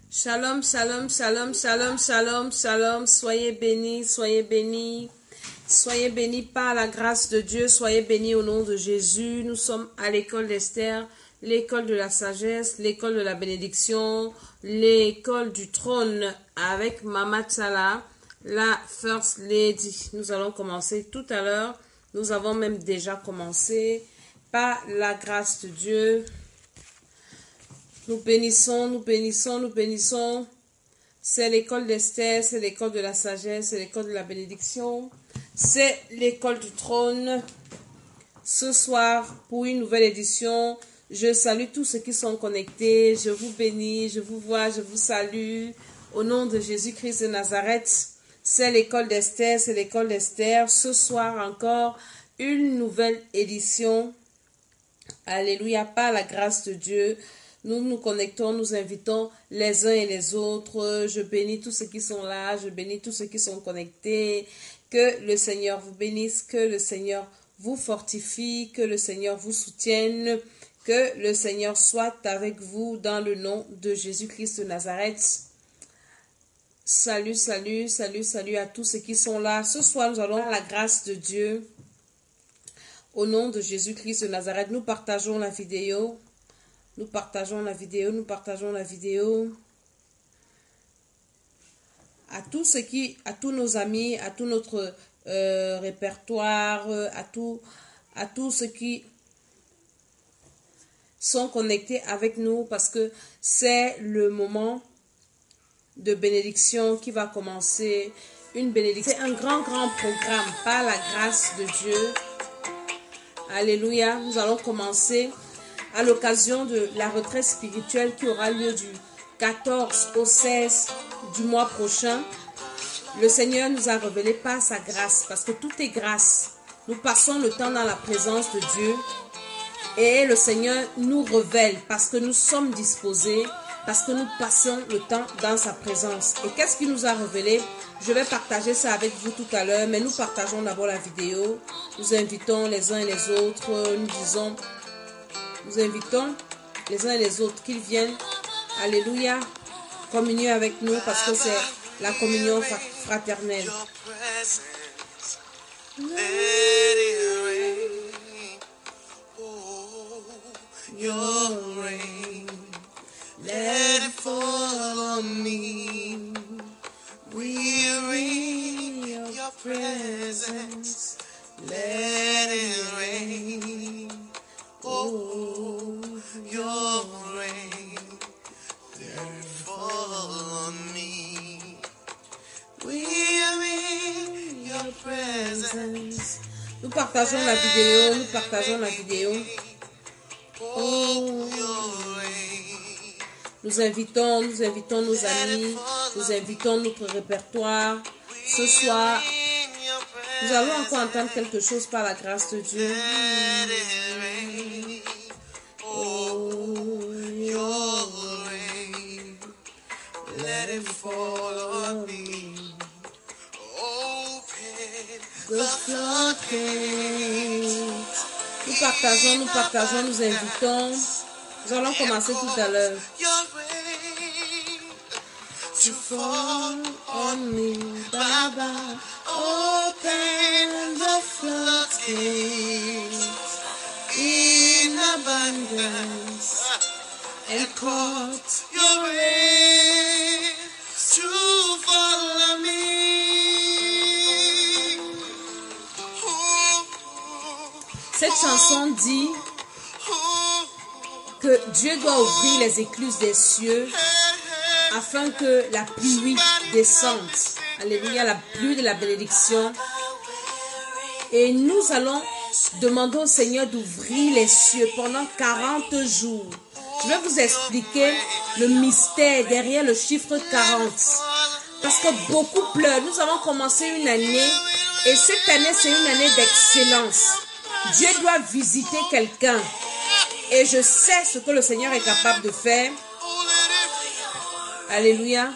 Shalom, shalom, shalom, shalom, shalom, shalom. Soyez bénis, soyez bénis. Soyez bénis par la grâce de Dieu. Soyez bénis au nom de Jésus. Nous sommes à l'école d'Esther, l'école de la sagesse, l'école de la bénédiction, l'école du trône avec Mama Tsala, la First Lady. Nous allons commencer tout à l'heure. Nous avons même déjà commencé par la grâce de Dieu. Nous bénissons, nous bénissons, nous bénissons. C'est l'école d'Esther, c'est l'école de la sagesse, c'est l'école de la bénédiction. C'est l'école du trône. Ce soir, pour une nouvelle édition, je salue tous ceux qui sont connectés. Je vous bénis, je vous vois, je vous salue. Au nom de Jésus-Christ de Nazareth, c'est l'école d'Esther, c'est l'école d'Esther. Ce soir encore, une nouvelle édition. Alléluia, par la grâce de Dieu. Nous nous connectons, nous invitons les uns et les autres. Je bénis tous ceux qui sont là, je bénis tous ceux qui sont connectés. Que le Seigneur vous bénisse, que le Seigneur vous fortifie, que le Seigneur vous soutienne, que le Seigneur soit avec vous dans le nom de Jésus-Christ de Nazareth. Salut, salut, salut, salut à tous ceux qui sont là. Ce soir, nous allons à la grâce de Dieu. Au nom de Jésus-Christ de Nazareth, nous partageons la vidéo. Nous partageons la vidéo, nous partageons la vidéo. À tous nos amis, à tout notre répertoire, à tous ceux qui sont connectés avec nous, parce que c'est le moment de bénédiction qui va commencer. Une bénédiction. C'est un grand programme par la grâce de Dieu. Alléluia. Nous allons commencer à l'occasion de la retraite spirituelle qui aura lieu du 14 au 16 du mois prochain. Le Seigneur nous a révélé par sa grâce, parce que tout est grâce. Nous passons le temps dans la présence de Dieu et le Seigneur nous révèle parce que nous sommes disposés, parce que nous passons le temps dans sa présence. Et qu'est-ce qu'il nous a révélé? Je vais partager ça avec vous tout à l'heure, mais nous partageons d'abord la vidéo. Nous invitons les uns et les autres, nous invitons les uns et les autres qu'ils viennent, alléluia, communier avec nous parce que c'est la communion fraternelle. Let it fall on me. We're in your presence. Let it rain. Oh, your rain, let it fall on me. We are in your presence. Nous partageons la vidéo, nous partageons la vidéo. Oh, nous invitons nos amis, nous invitons notre répertoire. Ce soir, nous allons encore entendre quelque chose par la grâce de Dieu. Oh, your rain, let it fall on me. Open the floodgates. Nous partageons, nous invitons. Nous allons commencer tout à l'heure. To fall on me, Baba. Open the floodgates in abundance and cause your rain to fall on me. Cette chanson dit que Dieu doit ouvrir les écluses des cieux afin que la pluie descende. Alléluia, la pluie de la bénédiction. Et nous allons demander au Seigneur d'ouvrir les cieux pendant 40 jours. Je vais vous expliquer le mystère derrière le chiffre 40. Parce que beaucoup pleurent. Nous avons commencé une année et cette année, c'est une année d'excellence. Dieu doit visiter quelqu'un. Et je sais ce que le Seigneur est capable de faire. Alléluia.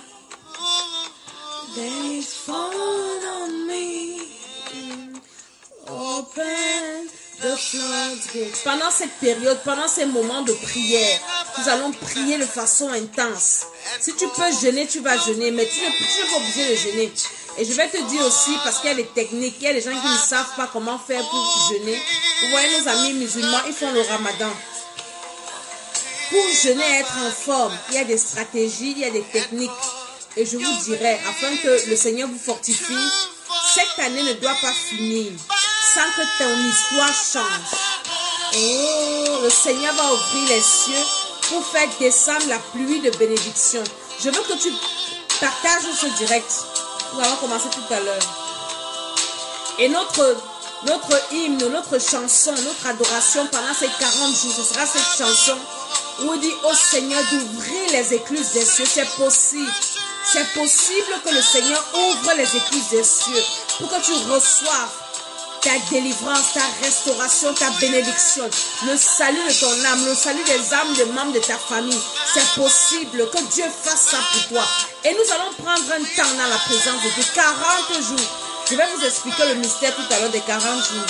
Then it's fallen on me. Open the Pendant cette période, pendant ces moments de prière, nous allons prier de façon intense. Si tu peux jeûner, tu vas jeûner, mais tu n'es pas obligé de jeûner. Et je vais te dire aussi, parce qu'il y a des techniques, il y a des gens qui ne savent pas comment faire pour jeûner. Vous voyez nos amis musulmans, ils font le ramadan. Pour jeûner et être en forme, il y a des stratégies, il y a des techniques. Et je vous dirai, afin que le Seigneur vous fortifie, cette année ne doit pas finir sans que ton histoire change. Oh, le Seigneur va ouvrir les cieux pour faire descendre la pluie de bénédiction. Je veux que tu partages ce direct. Nous allons commencer tout à l'heure. Et notre hymne, notre chanson, notre adoration pendant ces 40 jours, ce sera cette chanson où on dit au Seigneur d'ouvrir les écluses des cieux. C'est possible. C'est possible que le Seigneur ouvre les écluses des cieux pour que tu reçoives ta délivrance, ta restauration, ta bénédiction, le salut de ton âme, le salut des âmes des membres de ta famille. C'est possible que Dieu fasse ça pour toi. Et nous allons prendre un temps dans la présence de Dieu, 40 jours. Je vais vous expliquer le mystère tout à l'heure des 40 jours.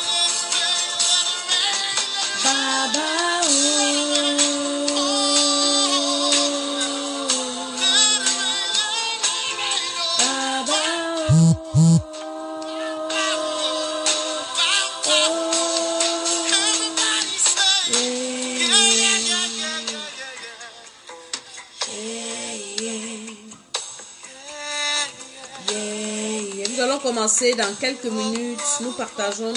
Baba, nous allons commencer dans quelques minutes. Nous partageons.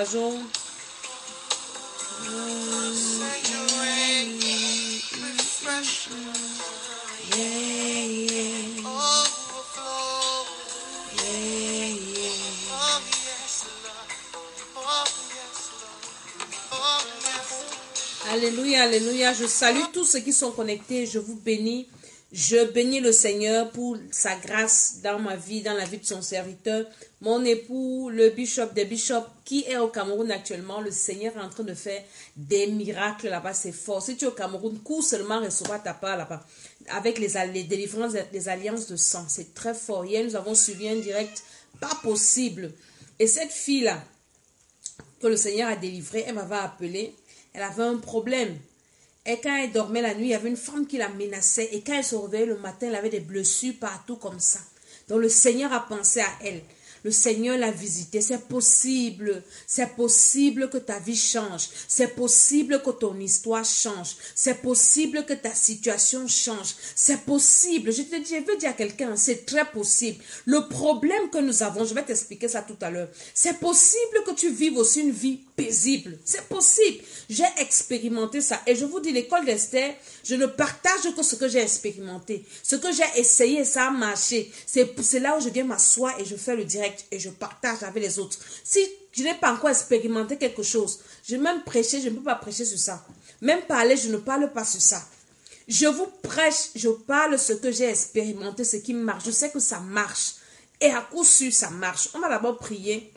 Alléluia, alléluia. Je salue tous ceux qui sont connectés. Je vous bénis. Je bénis le Seigneur pour sa grâce dans ma vie, dans la vie de son serviteur. Mon époux, le bishop des bishops, qui est au Cameroun actuellement. Le Seigneur est en train de faire des miracles là-bas. C'est fort. Si tu es au Cameroun, cours seulement recevoir ta part là-bas. Avec les délivrances, les alliances de sang. C'est très fort. Hier, nous avons suivi un direct. Pas possible. Et cette fille-là, que le Seigneur a délivrée, elle m'avait appelé. Elle avait un problème. Et quand elle dormait la nuit, il y avait une femme qui la menaçait. Et quand elle se réveillait le matin, elle avait des blessures partout comme ça. Donc le Seigneur a pensé à elle. Le Seigneur l'a visitée. C'est possible. C'est possible que ta vie change. C'est possible que ton histoire change. C'est possible que ta situation change. C'est possible. Je veux dire à quelqu'un, c'est très possible. Le problème que nous avons, je vais t'expliquer ça tout à l'heure. C'est possible que tu vives aussi une vie paisible. C'est possible. J'ai expérimenté ça. Et je vous dis, l'école d'Esther, je ne partage que ce que j'ai expérimenté. Ce que j'ai essayé, ça a marché. C'est là où je viens m'asseoir et je fais le direct et je partage avec les autres. Si je n'ai pas encore expérimenté quelque chose, je vais même prêcher, je ne peux pas prêcher sur ça. Même parler, je ne parle pas sur ça. Je vous prêche, je parle ce que j'ai expérimenté, ce qui marche. Je sais que ça marche. Et à coup sûr, ça marche. On va d'abord prier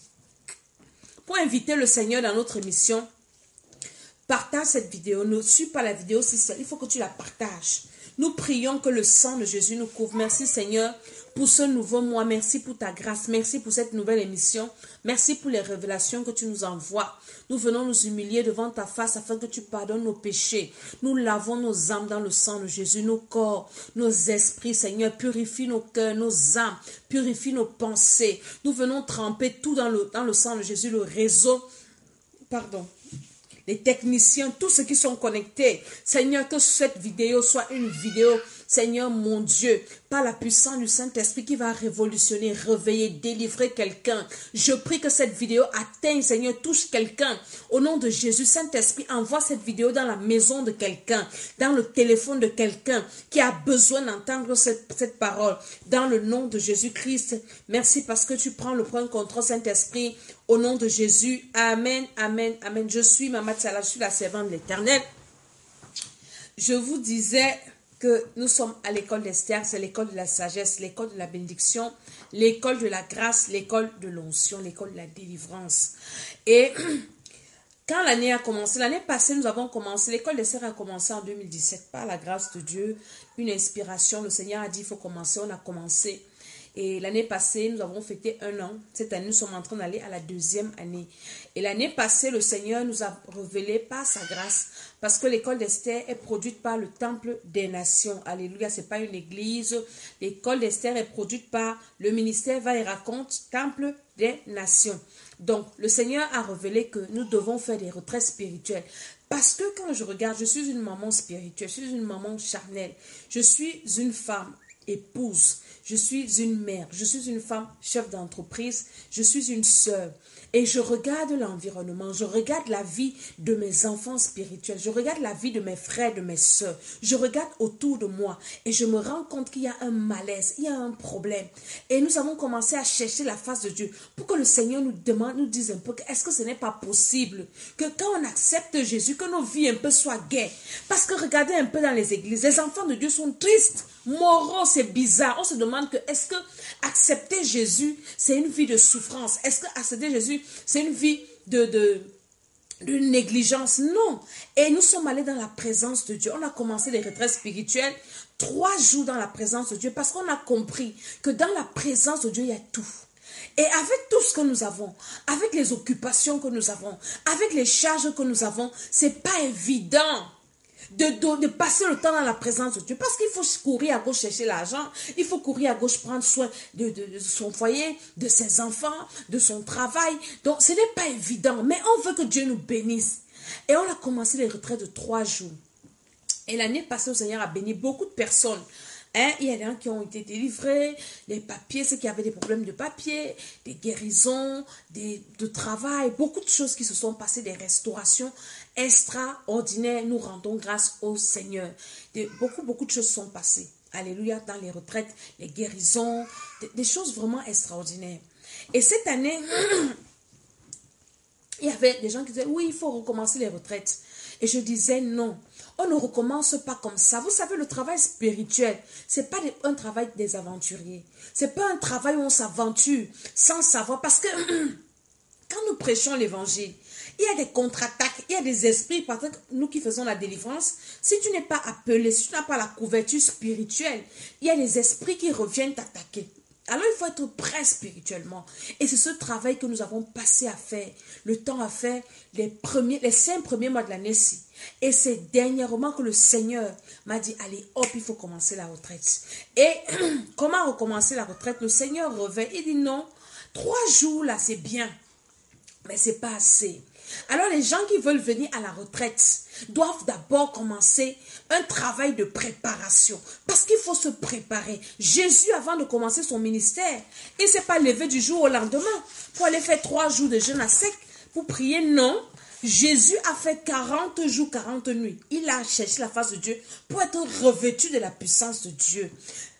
pour inviter le Seigneur dans notre émission. Partage cette vidéo. Ne suis pas la vidéo si seule. Il faut que tu la partages. Nous prions que le sang de Jésus nous couvre. Merci Seigneur pour ce nouveau mois. Merci pour ta grâce. Merci pour cette nouvelle émission. Merci pour les révélations que tu nous envoies. Nous venons nous humilier devant ta face afin que tu pardonnes nos péchés. Nous lavons nos âmes dans le sang de Jésus. Nos corps, nos esprits, Seigneur. Purifie nos cœurs, nos âmes. Purifie nos pensées. Nous venons tremper tout dans le sang de Jésus. Le réseau, les techniciens, tous ceux qui sont connectés. Seigneur, que cette vidéo soit une vidéo, Seigneur mon Dieu, par la puissance du Saint-Esprit qui va révolutionner, réveiller, délivrer quelqu'un. Je prie que cette vidéo atteigne, Seigneur, touche quelqu'un. Au nom de Jésus, Saint-Esprit, envoie cette vidéo dans la maison de quelqu'un, dans le téléphone de quelqu'un qui a besoin d'entendre cette parole. Dans le nom de Jésus-Christ, merci parce que tu prends le point contre Saint-Esprit. Au nom de Jésus, Amen, Amen, Amen. Je suis Maman Tsala, je suis la servante de l'Éternel. Je vous disais que nous sommes à l'école d'Esther, c'est l'école de la sagesse, l'école de la bénédiction, l'école de la grâce, l'école de l'onction, l'école de la délivrance. Et quand l'année a commencé, l'année passée, nous avons commencé, l'école d'Esther a commencé en 2017, par la grâce de Dieu, une inspiration, le Seigneur a dit, il faut commencer, on a commencé. Et l'année passée, nous avons fêté 1 an. Cette année, nous sommes en train d'aller à la 2e année. Et l'année passée, le Seigneur nous a révélé par sa grâce, parce que l'école d'Esther est produite par le Temple des Nations. Alléluia, ce n'est pas une église. L'école d'Esther est produite par le ministère Va et Raconte, Temple des Nations. Donc, le Seigneur a révélé que nous devons faire des retraites spirituelles. Parce que quand je regarde, je suis une maman spirituelle, je suis une maman charnelle, je suis une femme épouse, je suis une mère, je suis une femme chef d'entreprise, je suis une sœur. Et je regarde l'environnement, je regarde la vie de mes enfants spirituels, je regarde la vie de mes frères, de mes sœurs, je regarde autour de moi et je me rends compte qu'il y a un malaise, il y a un problème. Et nous avons commencé à chercher la face de Dieu pour que le Seigneur nous demande, nous dise un peu, est-ce que ce n'est pas possible que quand on accepte Jésus, que nos vies un peu soient gaies? Parce que regardez un peu dans les églises, les enfants de Dieu sont tristes, moraux, c'est bizarre. On se demande que est-ce que accepter Jésus, c'est une vie de souffrance? Est-ce que accepter Jésus, c'est une vie de négligence? Non. Et nous sommes allés dans la présence de Dieu. On a commencé les retraites spirituelles, 3 jours dans la présence de Dieu, parce qu'on a compris que dans la présence de Dieu, il y a tout. Et avec tout ce que nous avons, avec les occupations que nous avons, avec les charges que nous avons, c'est pas évident de passer le temps dans la présence de Dieu. Parce qu'il faut courir à gauche chercher l'argent. Il faut courir à gauche prendre soin de son foyer, de ses enfants, de son travail. Donc, ce n'est pas évident. Mais on veut que Dieu nous bénisse. Et on a commencé les retraites de 3 jours. Et l'année passée, le Seigneur a béni beaucoup de personnes. Il y a des gens qui ont été délivrés, les papiers, ceux qui avaient des problèmes de papier, des guérisons, de travail, beaucoup de choses qui se sont passées, des restaurations extraordinaires. Nous rendons grâce au Seigneur. Beaucoup de choses sont passées. Alléluia, dans les retraites, les guérisons, des choses vraiment extraordinaires. Et cette année, il y avait des gens qui disaient, oui, il faut recommencer les retraites. Et je disais non, on ne recommence pas comme ça. Vous savez, le travail spirituel, ce n'est pas un travail des aventuriers. Ce n'est pas un travail où on s'aventure sans savoir. Parce que quand nous prêchons l'évangile, il y a des contre-attaques, il y a des esprits. Par exemple, nous qui faisons la délivrance, si tu n'es pas appelé, si tu n'as pas la couverture spirituelle, il y a les esprits qui reviennent t'attaquer. Alors, il faut être prêt spirituellement. Et c'est ce travail que nous avons passé à faire. Le temps à faire les 5 premiers mois de l'année-ci. Et c'est dernièrement que le Seigneur m'a dit, allez, hop, il faut commencer la retraite. Et comment recommencer la retraite? Le Seigneur revient, il dit non, 3 jours là, c'est bien. Mais c'est pas assez. Alors les gens qui veulent venir à la retraite doivent d'abord commencer un travail de préparation. Parce qu'il faut se préparer. Jésus, avant de commencer son ministère, il ne s'est pas levé du jour au lendemain pour aller faire 3 jours de jeûne à sec pour prier. Non. Jésus a fait 40 jours, 40 nuits. Il a cherché la face de Dieu pour être revêtu de la puissance de Dieu.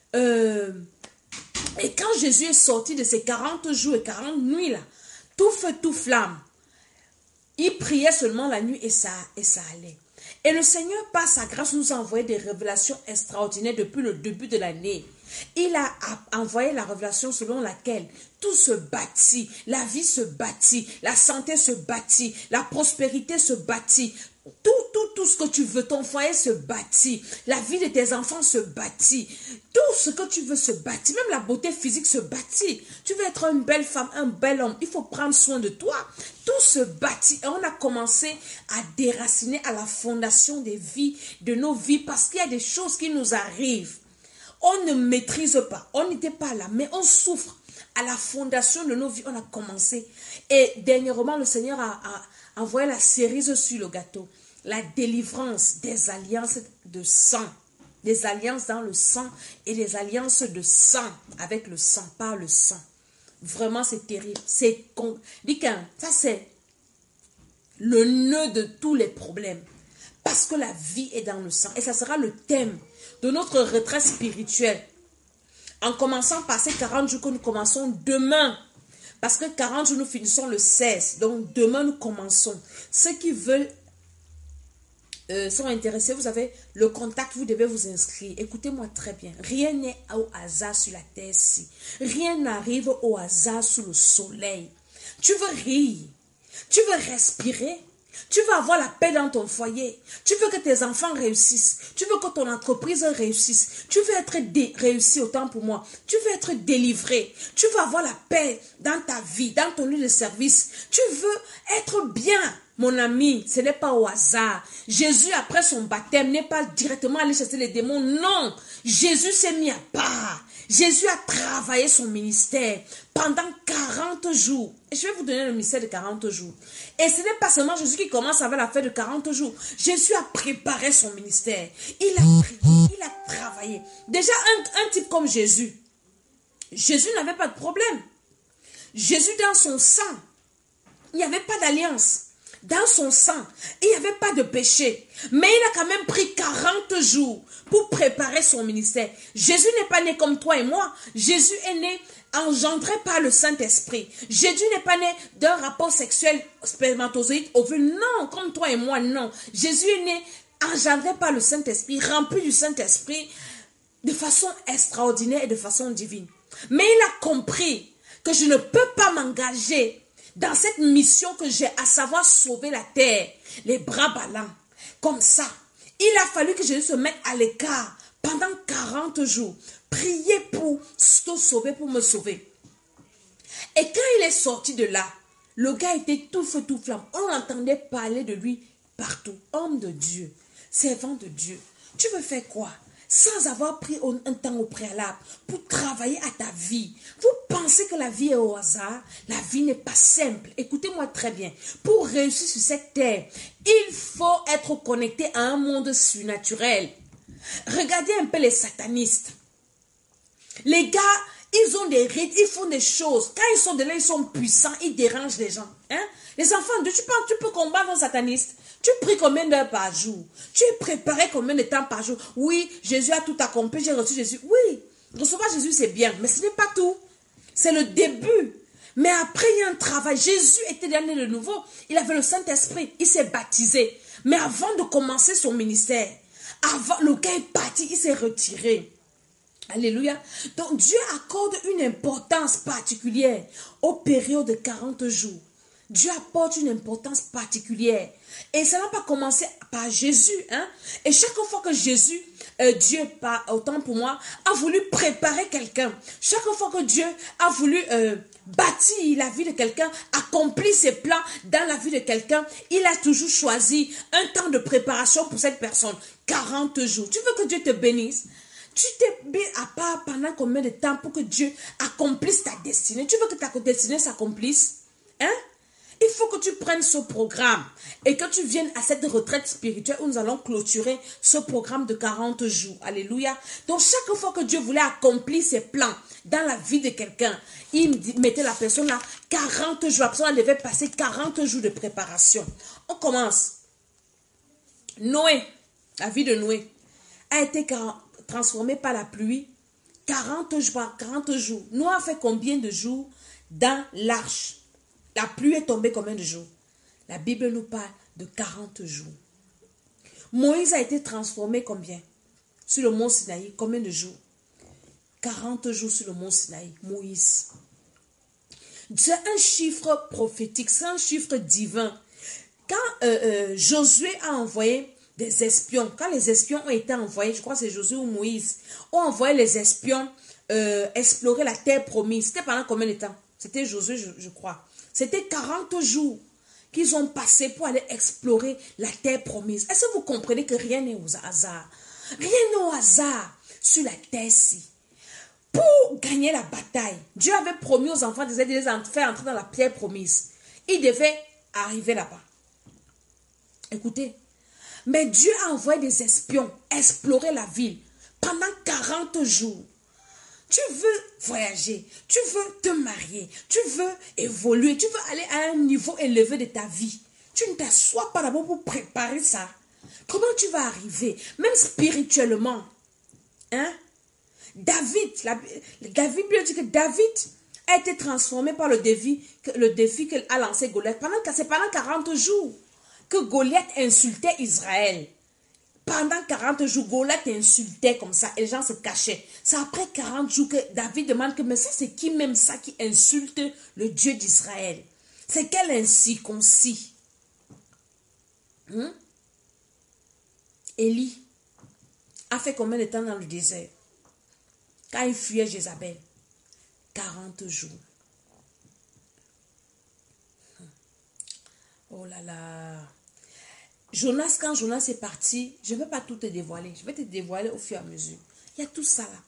Et quand Jésus est sorti de ces 40 jours et 40 nuits là, tout feu, tout flamme, il priait seulement la nuit et ça allait. Et le Seigneur, par sa grâce, nous a envoyé des révélations extraordinaires depuis le début de l'année. Il a envoyé la révélation selon laquelle tout se bâtit, la vie se bâtit, la santé se bâtit, la prospérité se bâtit. Tout ce que tu veux, ton foyer se bâtit, la vie de tes enfants se bâtit, tout ce que tu veux se bâtit, même la beauté physique se bâtit. Tu veux être une belle femme, un bel homme, il faut prendre soin de toi. Tout se bâtit et on a commencé à déraciner à la fondation des vies, de nos vies, parce qu'il y a des choses qui nous arrivent. On ne maîtrise pas, on n'était pas là, mais on souffre. À la fondation de nos vies, on a commencé. Et dernièrement, le Seigneur a envoyé la cerise sur le gâteau. La délivrance des alliances de sang. Des alliances dans le sang et des alliances de sang avec le sang, par le sang. Vraiment, c'est terrible. Ça, c'est le nœud de tous les problèmes. Parce que la vie est dans le sang. Et ça sera le thème de notre retraite spirituelle. En commençant par ces 40 jours que nous commençons demain. Parce que 40 jours, nous finissons le 16. Donc, demain, nous commençons. Ceux qui veulent, sont intéressés, vous avez le contact, vous devez vous inscrire. Écoutez-moi très bien. Rien n'est au hasard sur la terre-ci. Rien n'arrive au hasard sous le soleil. Tu veux rire. Tu veux respirer. Tu veux avoir la paix dans ton foyer. Tu veux que tes enfants réussissent. Tu veux que ton entreprise réussisse. Tu veux être réussi autant pour moi. Tu veux être délivré. Tu veux avoir la paix dans ta vie, dans ton lieu de service. Tu veux être bien. Mon ami, ce n'est pas au hasard. Jésus, après son baptême, n'est pas directement allé chasser les démons. Non, Jésus s'est mis à part. Jésus a travaillé son ministère pendant 40 jours. Et je vais vous donner le mystère de 40 jours. Et ce n'est pas seulement Jésus qui commence avec la fête de 40 jours. Jésus a préparé son ministère. Il a prié, il a travaillé. Déjà, un type comme Jésus. Jésus n'avait pas de problème. Jésus, dans son sang, il n'y avait pas d'alliance. Dans son sang, il n'y avait pas de péché. Mais il a quand même pris 40 jours pour préparer son ministère. Jésus n'est pas né comme toi et moi. Jésus est né engendré par le Saint-Esprit. Jésus n'est pas né d'un rapport sexuel spermatozoïde ovule. Non, comme toi et moi, non. Jésus est né engendré par le Saint-Esprit, rempli du Saint-Esprit de façon extraordinaire et de façon divine. Mais il a compris que je ne peux pas m'engager dans cette mission que j'ai, à savoir sauver la terre, les bras ballants, comme ça. Il a fallu que Jésus se mette à l'écart pendant 40 jours, prier pour te sauver, pour me sauver. Et quand il est sorti de là, le gars était tout feu, tout flamme. On entendait parler de lui partout. Homme de Dieu, servant de Dieu. Tu veux faire quoi? Sans avoir pris un temps au préalable pour travailler à ta vie. Vous pensez que la vie est au hasard? La vie n'est pas simple. Écoutez-moi très bien. Pour réussir sur cette terre, il faut être connecté à un monde surnaturel. Regardez un peu les satanistes. Les gars, ils ont des rites, ils font des choses. Quand ils sont de là, ils sont puissants, ils dérangent les gens. Hein? Les enfants, tu penses que tu peux combattre un sataniste? Tu pries combien d'heures par jour? Tu es préparé combien de temps par jour? Oui, Jésus a tout accompli, j'ai reçu Jésus. Oui, recevoir Jésus c'est bien, mais ce n'est pas tout. C'est le début. Mais après, il y a un travail. Jésus était né de nouveau. Il avait le Saint-Esprit. Il s'est baptisé. Mais avant de commencer son ministère, avant, le gars est parti, il s'est retiré. Alléluia. Donc Dieu accorde une importance particulière aux périodes de 40 jours. Dieu apporte une importance particulière. Et ça n'a pas commencé par Jésus. Hein? Et chaque fois que Jésus, Dieu, autant pour moi, a voulu préparer quelqu'un, chaque fois que Dieu a voulu bâtir la vie de quelqu'un, accomplir ses plans dans la vie de quelqu'un, il a toujours choisi un temps de préparation pour cette personne. 40 jours. Tu veux que Dieu te bénisse? Tu t'es mis à part pendant combien de temps pour que Dieu accomplisse ta destinée? Tu veux que ta destinée s'accomplisse? Hein? Il faut que tu prennes ce programme et que tu viennes à cette retraite spirituelle où nous allons clôturer ce programme de 40 jours. Alléluia. Donc chaque fois que Dieu voulait accomplir ses plans dans la vie de quelqu'un, il mettait la personne là 40 jours. La personne devait passer 40 jours de préparation. On commence. Noé, la vie de Noé, a été transformée par la pluie 40 jours. Noé a fait combien de jours dans l'arche? La pluie est tombée combien de jours? La Bible nous parle de 40 jours. Moïse a été transformé combien? Sur le mont Sinaï, combien de jours? 40 jours sur le mont Sinaï, Moïse. C'est un chiffre prophétique, c'est un chiffre divin. Quand Josué a envoyé des espions, quand les espions ont été envoyés, je crois que c'est Josué ou Moïse, ont envoyé les espions explorer la terre promise. C'était pendant combien de temps? C'était Josué, je crois. C'était 40 jours qu'ils ont passé pour aller explorer la terre promise. Est-ce que vous comprenez que rien n'est au hasard? Rien n'est au hasard sur la terre-ci. Pour gagner la bataille, Dieu avait promis aux enfants d'Israël de les faire entrer dans la terre promise. Ils devaient arriver là-bas. Écoutez, mais Dieu a envoyé des espions explorer la ville pendant 40 jours. Tu veux voyager, tu veux te marier, tu veux évoluer, tu veux aller à un niveau élevé de ta vie. Tu ne t'assois pas d'abord pour préparer ça. Comment tu vas arriver, même spirituellement? Hein? David dit que David a été transformé par le défi qu'a lancé Goliath. C'est pendant 40 jours que Goliath insultait Israël. Pendant 40 jours, Goliath insultait comme ça et les gens se cachaient. C'est après 40 jours que David demande que, mais ça c'est qui même ça qui insulte le Dieu d'Israël? C'est quel incirconcis? Élie a fait combien de temps dans le désert? Quand il fuyait Jézabel, 40 jours. Oh là là. Jonas, quand Jonas est parti, je ne vais pas tout te dévoiler. Je vais te dévoiler au fur et à mesure. Il y a tout ça là.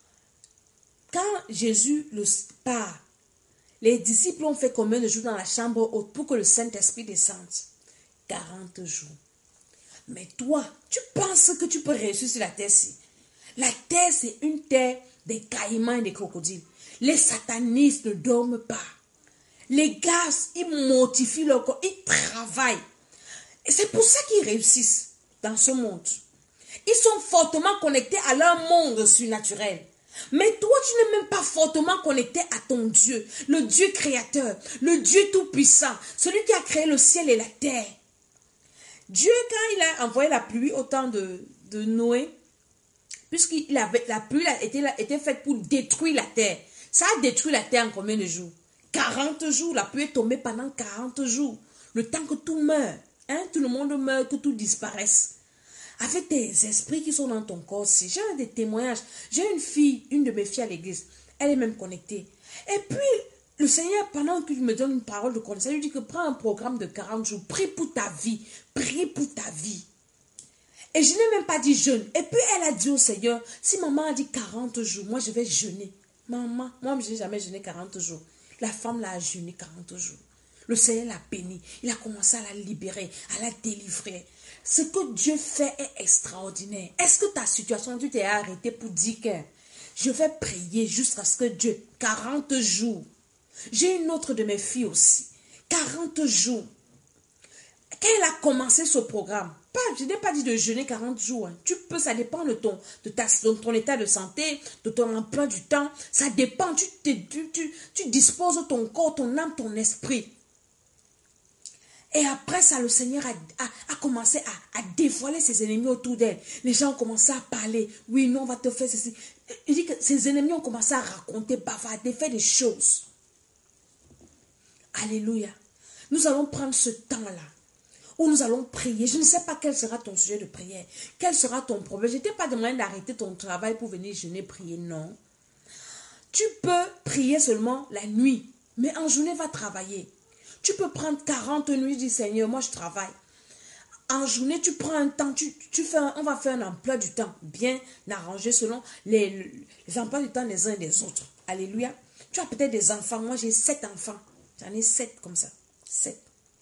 Quand Jésus part, les disciples ont fait combien de jours dans la chambre haute pour que le Saint-Esprit descende? 40 jours. Mais toi, tu penses que tu peux réussir sur la terre-ci? La terre, c'est une terre des caïmans et des crocodiles. Les satanistes ne dorment pas. Les gars, ils mortifient leur corps, ils travaillent. Et c'est pour ça qu'ils réussissent dans ce monde. Ils sont fortement connectés à leur monde surnaturel. Mais toi, tu n'es même pas fortement connecté à ton Dieu, le Dieu créateur, le Dieu tout-puissant, celui qui a créé le ciel et la terre. Dieu, quand il a envoyé la pluie au temps de Noé, puisqu'il avait la pluie était faite pour détruire la terre. Ça a détruit la terre en combien de jours? 40 jours. La pluie est tombée pendant 40 jours. Le temps que tout meurt. Tout le monde meurt, que tout disparaisse. Avec tes esprits qui sont dans ton corps aussi. J'ai des témoignages. J'ai une fille, une de mes filles à l'église. Elle est même connectée. Et puis, le Seigneur, pendant qu'il me donne une parole de connaissance, il dit que prends un programme de 40 jours. Prie pour ta vie. Prie pour ta vie. Et je n'ai même pas dit jeûne. Et puis, elle a dit au Seigneur, si maman a dit 40 jours, moi, je vais jeûner. Maman, moi, je n'ai jamais jeûné 40 jours. La femme l'a jeûné 40 jours. Le Seigneur l'a bénie. Il a commencé à la libérer, à la délivrer. Ce que Dieu fait est extraordinaire. Est-ce que ta situation, tu t'es arrêté pour dire que je vais prier jusqu'à ce que Dieu, 40 jours. J'ai une autre de mes filles aussi. 40 jours. Quand elle a commencé ce programme, je n'ai pas dit de jeûner 40 jours. Tu peux, ça dépend de ton état de santé, de ton emploi du temps. Ça dépend. Tu disposes ton corps, ton âme, ton esprit. Et après ça, le Seigneur a commencé à dévoiler ses ennemis autour d'elle. Les gens ont commencé à parler. Oui, non, on va te faire ceci. Il dit que ses ennemis ont commencé à raconter, bavarder, faire des choses. Alléluia. Nous allons prendre ce temps-là où nous allons prier. Je ne sais pas quel sera ton sujet de prière. Quel sera ton problème. Je ne t'ai pas demandé d'arrêter ton travail pour venir jeûner, prier. Non. Tu peux prier seulement la nuit. Mais en journée, va travailler. Tu peux prendre 40 nuits, dis Seigneur, moi je travaille. En journée, tu prends un temps, on va faire un emploi du temps bien arrangé selon les emplois du temps des uns et des autres. Alléluia. Tu as peut-être des enfants. Moi, j'ai 7 enfants. J'en ai 7 comme ça. 7.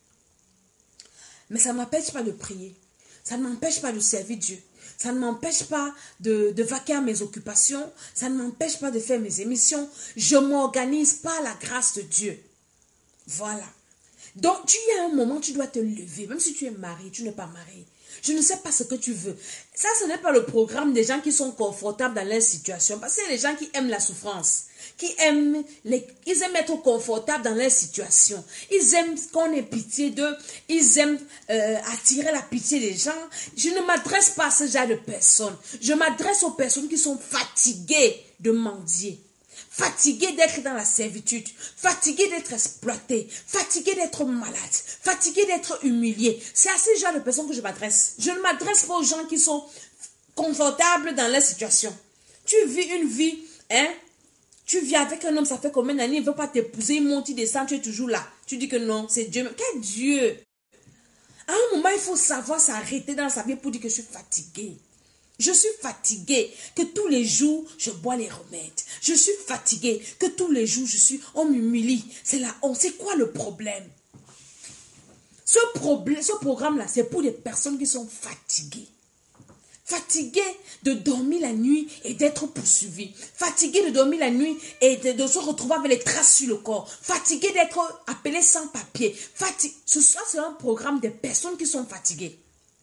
Mais ça ne m'empêche pas de prier. Ça ne m'empêche pas de servir Dieu. Ça ne m'empêche pas de vaquer à mes occupations. Ça ne m'empêche pas de faire mes émissions. Je m'organise par la grâce de Dieu. Voilà. Donc, tu y a un moment, tu dois te lever. Même si tu es marié, tu n'es pas marié. Je ne sais pas ce que tu veux. Ça, ce n'est pas le programme des gens qui sont confortables dans leur situation. Parce que c'est les gens qui aiment la souffrance. Ils aiment être confortables dans leur situation. Ils aiment qu'on ait pitié d'eux. Ils aiment attirer la pitié des gens. Je ne m'adresse pas à ce genre de personnes. Je m'adresse aux personnes qui sont fatiguées de mendier. Fatigué d'être dans la servitude, fatigué d'être exploité, fatigué d'être malade, fatigué d'être humilié. C'est à ce genre de personnes que je m'adresse. Je ne m'adresse pas aux gens qui sont confortables dans leur situation. Tu vis une vie, tu vis avec un homme, ça fait combien d'années, il ne veut pas t'épouser, il monte, il descend, tu es toujours là. Tu dis que non, c'est Dieu. Quel Dieu? À un moment, il faut savoir s'arrêter dans sa vie pour dire que je suis fatigué. Je suis fatiguée que tous les jours, je bois les remèdes. Je suis fatiguée que tous les jours, on m'humilie. C'est la honte. C'est quoi le problème? Ce programme-là, c'est pour les personnes qui sont fatiguées. Fatiguées de dormir la nuit et d'être poursuivies. Fatiguées de dormir la nuit et de se retrouver avec les traces sur le corps. Fatiguées d'être appelées sans papier. C'est un programme des personnes qui sont fatiguées.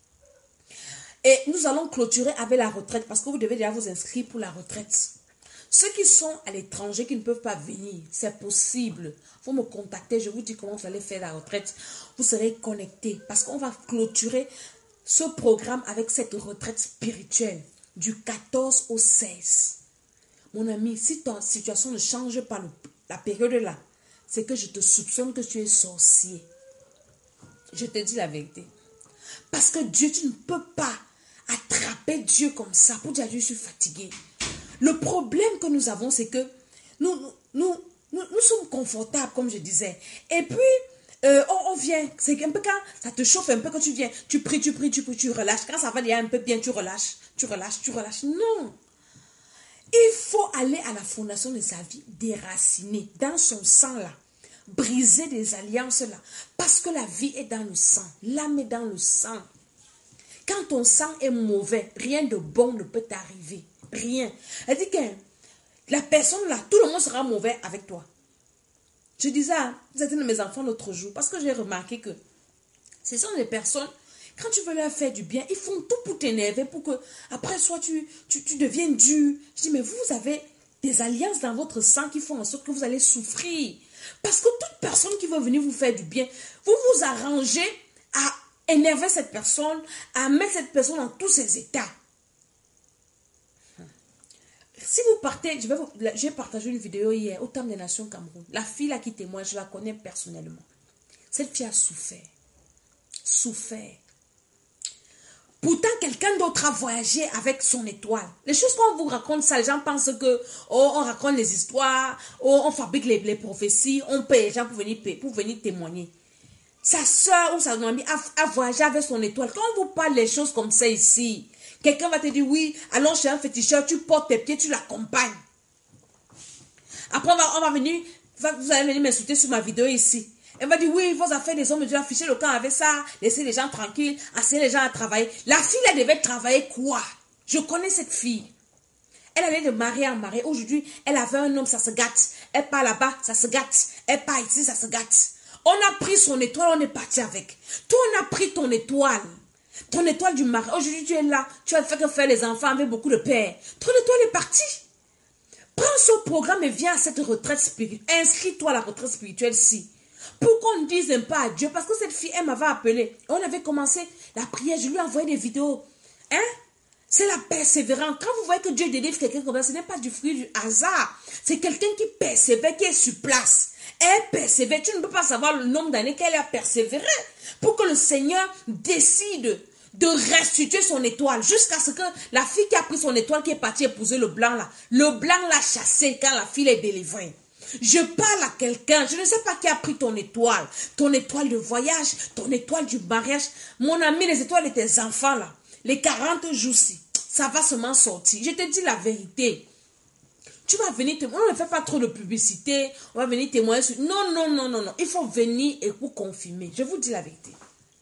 Et nous allons clôturer avec la retraite parce que vous devez déjà vous inscrire pour la retraite. Ceux qui sont à l'étranger, qui ne peuvent pas venir, c'est possible. Vous me contactez, je vous dis comment vous allez faire la retraite. Vous serez connectés parce qu'on va clôturer ce programme avec cette retraite spirituelle du 14 au 16. Mon ami, si ta situation ne change pas la période là, c'est que je te soupçonne que tu es sorcier. Je te dis la vérité. Parce que Dieu, tu ne peux pas attraper Dieu comme ça pour dire, je suis fatigué. Le problème que nous avons, c'est que nous sommes confortables, comme je disais. Et puis, on vient, c'est un peu quand ça te chauffe un peu, quand tu viens, tu pries, tu relâches. Quand ça va déjà un peu bien, tu relâches. Non. Il faut aller à la fondation de sa vie, déraciner dans son sang là, briser des alliances là, parce que la vie est dans le sang, l'âme est dans le sang. Quand ton sang est mauvais, rien de bon ne peut t'arriver, rien. Elle dit que la personne là, tout le monde sera mauvais avec toi. Je disais à certains de mes enfants l'autre jour, parce que j'ai remarqué que ce sont des personnes, quand tu veux leur faire du bien, ils font tout pour t'énerver, pour que après soit tu deviennes dur. Je dis, mais vous avez des alliances dans votre sang qui font en sorte que vous allez souffrir. Parce que toute personne qui veut venir vous faire du bien, vous vous arrangez à énerver cette personne, à mettre cette personne dans tous ses états. Si vous partez, j'ai partagé une vidéo hier au Temple des Nations Cameroun. La fille là qui témoigne, je la connais personnellement. Cette fille a souffert. Pourtant, quelqu'un d'autre a voyagé avec son étoile. Les choses qu'on vous raconte, ça, les gens pensent que, oh, on raconte les histoires, oh, on fabrique les prophéties, on paye les gens pour venir témoigner. Sa soeur ou sa amie a voyagé avec son étoile. Quand on vous parle des choses comme ça ici, quelqu'un va te dire, oui, allons chez un féticheur, tu portes tes pieds, tu l'accompagnes. Après, on va venir, vous allez venir m'insulter sur ma vidéo ici. Elle va dire, oui, vos affaires des hommes, Dieu, afficher le camp avec ça, laisser les gens tranquilles, asseoir les gens à travailler. La fille, elle devait travailler quoi? Je connais cette fille. Elle allait de mariée en mariée. Aujourd'hui, elle avait un homme, ça se gâte. Elle part là-bas, ça se gâte. Elle part ici, ça se gâte. On a pris son étoile, on est parti avec. Toi, on a pris ton étoile. Ton étoile du mari. Aujourd'hui, tu es là. Tu as fait que faire les enfants avec beaucoup de père. Ton étoile est partie. Prends ce programme et viens à cette retraite spirituelle. Inscris-toi à la retraite spirituelle-ci. Pour qu'on ne dise un pas à Dieu. Parce que cette fille, elle m'avait appelé. On avait commencé la prière. Je lui ai envoyé des vidéos. Hein? C'est la persévérance. Quand vous voyez que Dieu délivre quelqu'un comme ça, ce n'est pas du fruit du hasard. C'est quelqu'un qui persévère, qui est sur place. Elle persévère. Tu ne peux pas savoir le nombre d'années qu'elle a persévéré pour que le Seigneur décide de restituer son étoile jusqu'à ce que la fille qui a pris son étoile, qui est partie épouser le blanc là, le blanc l'a chassé quand la fille est délivrée. Je parle à quelqu'un, je ne sais pas qui a pris ton étoile de voyage, ton étoile du mariage. Mon ami, les étoiles de tes enfants là, les 40 jours-ci, ça va seulement sortir. Je te dis la vérité. Tu vas venir témoigner, on ne fait pas trop de publicité, on va venir témoigner sur... Non. Il faut venir et vous confirmer. Je vous dis la vérité.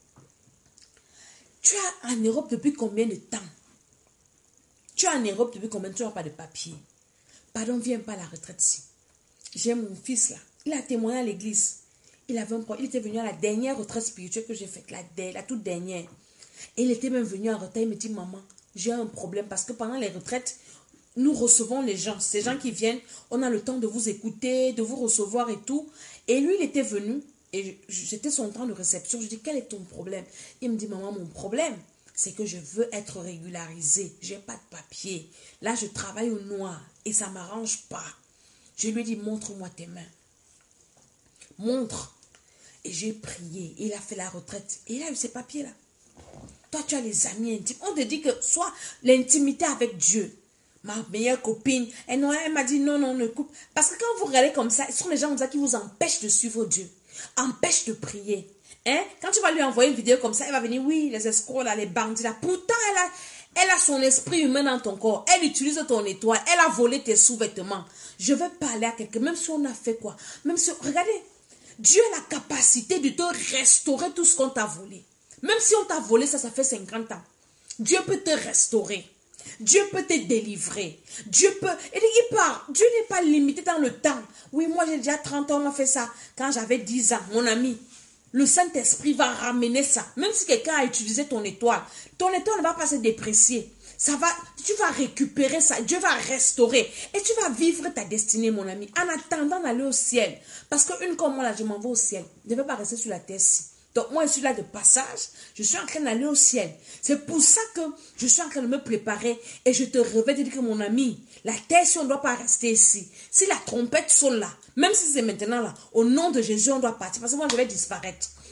Tu es en Europe depuis combien de temps? Tu es en Europe depuis combien de temps? Tu n'as pas de papier. Pardon, viens pas à la retraite ici. J'ai mon fils là. Il a témoigné à l'église. Il était venu à la dernière retraite spirituelle que j'ai faite. La toute dernière. Et il était même venu en retard. Il me dit, maman, j'ai un problème. Parce que pendant les retraites, nous recevons les gens. Ces gens qui viennent, on a le temps de vous écouter, de vous recevoir et tout. Et lui, il était venu. Et j'étais son temps de réception. Je dis, quel est ton problème? Il me dit, maman, mon problème, c'est que je veux être régularisé. Je n'ai pas de papier. Là, je travaille au noir. Et ça ne m'arrange pas. Je lui ai dit, montre-moi tes mains. Montre. Et j'ai prié. Il a fait la retraite. Et il a eu ses papiers-là. Toi, tu as les amis intimes. On te dit que soit l'intimité avec Dieu. Ma meilleure copine. Elle m'a dit, non, ne coupe. Parce que quand vous regardez comme ça, ce sont les gens comme ça qui vous empêchent de suivre Dieu. Empêchent de prier. Hein? Quand tu vas lui envoyer une vidéo comme ça, elle va venir, oui, les escrocs là, les bandits là. Pourtant, elle a son esprit humain dans ton corps. Elle utilise ton étoile. Elle a volé tes sous-vêtements. Je vais parler à quelqu'un, même si on a fait quoi. Même si, regardez, Dieu a la capacité de te restaurer tout ce qu'on t'a volé. Même si on t'a volé, ça fait 50 ans. Dieu peut te restaurer. Dieu peut te délivrer. Dieu peut... Dieu n'est pas limité dans le temps. Oui, moi j'ai déjà 30 ans, on m'a fait ça. Quand j'avais 10 ans, mon ami, le Saint-Esprit va ramener ça. Même si quelqu'un a utilisé ton étoile ne va pas se déprécier. Tu vas récupérer ça. Dieu va restaurer. Et tu vas vivre ta destinée, mon ami, en attendant d'aller au ciel. Parce qu'une comme moi, là, je m'en vais au ciel. Je ne vais pas rester sur la terre-ci. Donc moi, je suis là de passage. Je suis en train d'aller au ciel. C'est pour ça que je suis en train de me préparer. Et je te réveille de dire que mon ami, la terre, si on ne doit pas rester ici. Si la trompette sonne là, même si c'est maintenant là, au nom de Jésus, on doit partir. Parce que moi, je vais disparaître.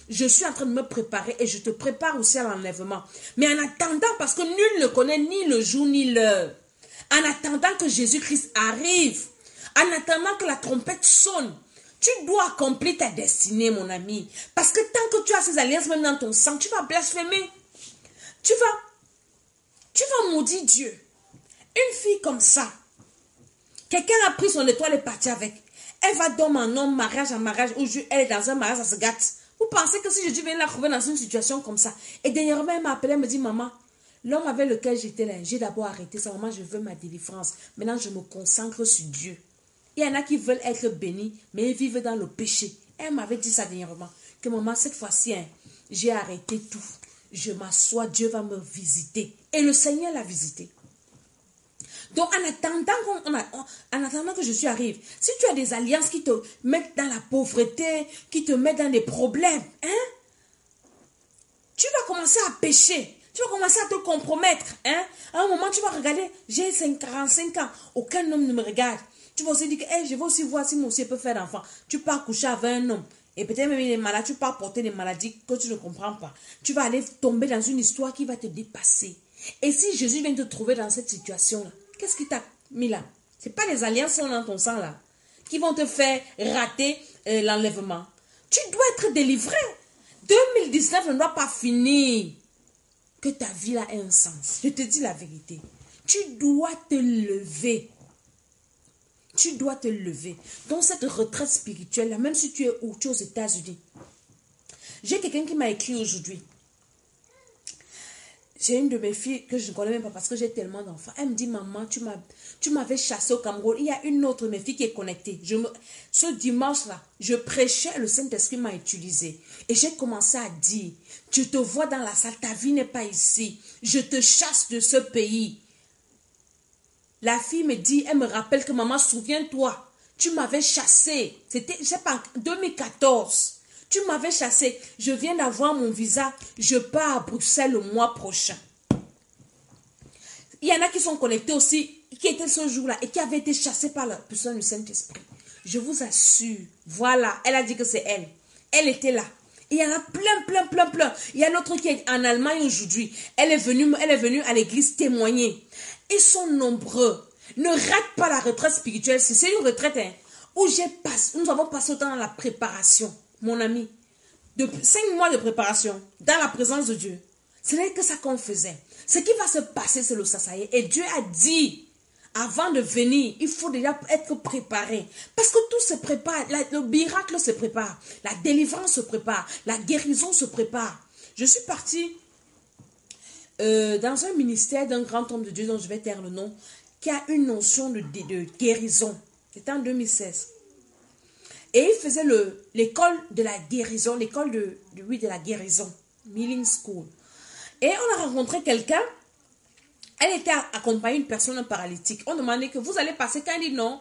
je suis en train de me préparer et je te prépare aussi à l'enlèvement. Mais en attendant, parce que nul ne connaît ni le jour ni l'heure, en attendant que Jésus-Christ arrive, en attendant que la trompette sonne, tu dois accomplir ta destinée, mon ami. Parce que tant que tu as ces alliances même dans ton sang, tu vas blasphémer. Tu vas maudire Dieu. Une fille comme ça, quelqu'un a pris son étoile et est parti avec. Elle va d'homme en homme, mariage en mariage, où elle est dans un mariage, ça se gâte. Vous pensez que si Jésus vient la trouver dans une situation comme ça, et dernièrement elle m'a appelé, elle me dit, maman, l'homme avec lequel j'étais là, j'ai d'abord arrêté ça, maman, je veux ma délivrance. Maintenant, je me consacre sur Dieu. Il y en a qui veulent être bénis, mais ils vivent dans le péché. Elle m'avait dit ça dernièrement, que maman, cette fois-ci, hein, j'ai arrêté tout. Je m'assois, Dieu va me visiter. Et le Seigneur l'a visité. Donc, en attendant que Jésus arrive, si tu as des alliances qui te mettent dans la pauvreté, qui te mettent dans des problèmes, hein, tu vas commencer à pécher. Tu vas commencer à te compromettre. Hein. À un moment, tu vas regarder, j'ai 45 ans, aucun homme ne me regarde. Tu vas aussi dire que hey, je vais aussi voir si moi aussi je peux faire d'enfant. Tu pars coucher avec un homme. Et peut-être même il est malade, tu pars porter des maladies que tu ne comprends pas. Tu vas aller tomber dans une histoire qui va te dépasser. Et si Jésus vient te trouver dans cette situation-là, qu'est-ce qui t'a mis là? Ce n'est pas les alliances qui sont dans ton sang là qui vont te faire rater l'enlèvement. Tu dois être délivré. 2019 ne doit pas finir. Que ta vie là ait un sens. Je te dis la vérité. Tu dois te lever. Tu dois te lever. Dans cette retraite spirituelle là, même si tu es où, tu es aux États-Unis. J'ai quelqu'un qui m'a écrit aujourd'hui. J'ai une de mes filles que je ne connais même pas parce que j'ai tellement d'enfants. Elle me dit, maman, tu m'avais chassé au Cameroun. Il y a une autre de mes filles qui est connectée. Ce dimanche-là, je prêchais, le Saint-Esprit m'a utilisé. Et j'ai commencé à dire, je te vois dans la salle, ta vie n'est pas ici. Je te chasse de ce pays. La fille me dit, elle me rappelle que maman, souviens-toi, tu m'avais chassé. C'était, je sais pas, 2014. Tu m'avais chassé. Je viens d'avoir mon visa. Je pars à Bruxelles le mois prochain. Il y en a qui sont connectés aussi, qui étaient ce jour-là et qui avaient été chassés par la personne du Saint-Esprit. Je vous assure. Voilà. Elle a dit que c'est elle. Elle était là. Et il y en a plein. Il y a l'autre qui est en Allemagne aujourd'hui. Elle est venue à l'église témoigner. Ils sont nombreux. Ne rate pas la retraite spirituelle. C'est une retraite hein, où nous avons passé autant dans la préparation. Mon ami, de 5 mois de préparation dans la présence de Dieu, ce n'est que ça qu'on faisait. Ce qui va se passer, c'est le sasaïe. Et Dieu a dit, avant de venir, il faut déjà être préparé. Parce que tout se prépare. Le miracle se prépare. La délivrance se prépare. La guérison se prépare. Je suis partie dans un ministère d'un grand homme de Dieu, dont je vais taire le nom, qui a une notion de guérison. C'était en 2016. Et il faisait l'école de la guérison, l'école de la guérison, Healing School. Et on a rencontré quelqu'un, elle était accompagnée d'une personne paralytique. On demandait que vous allez passer, quand elle dit non,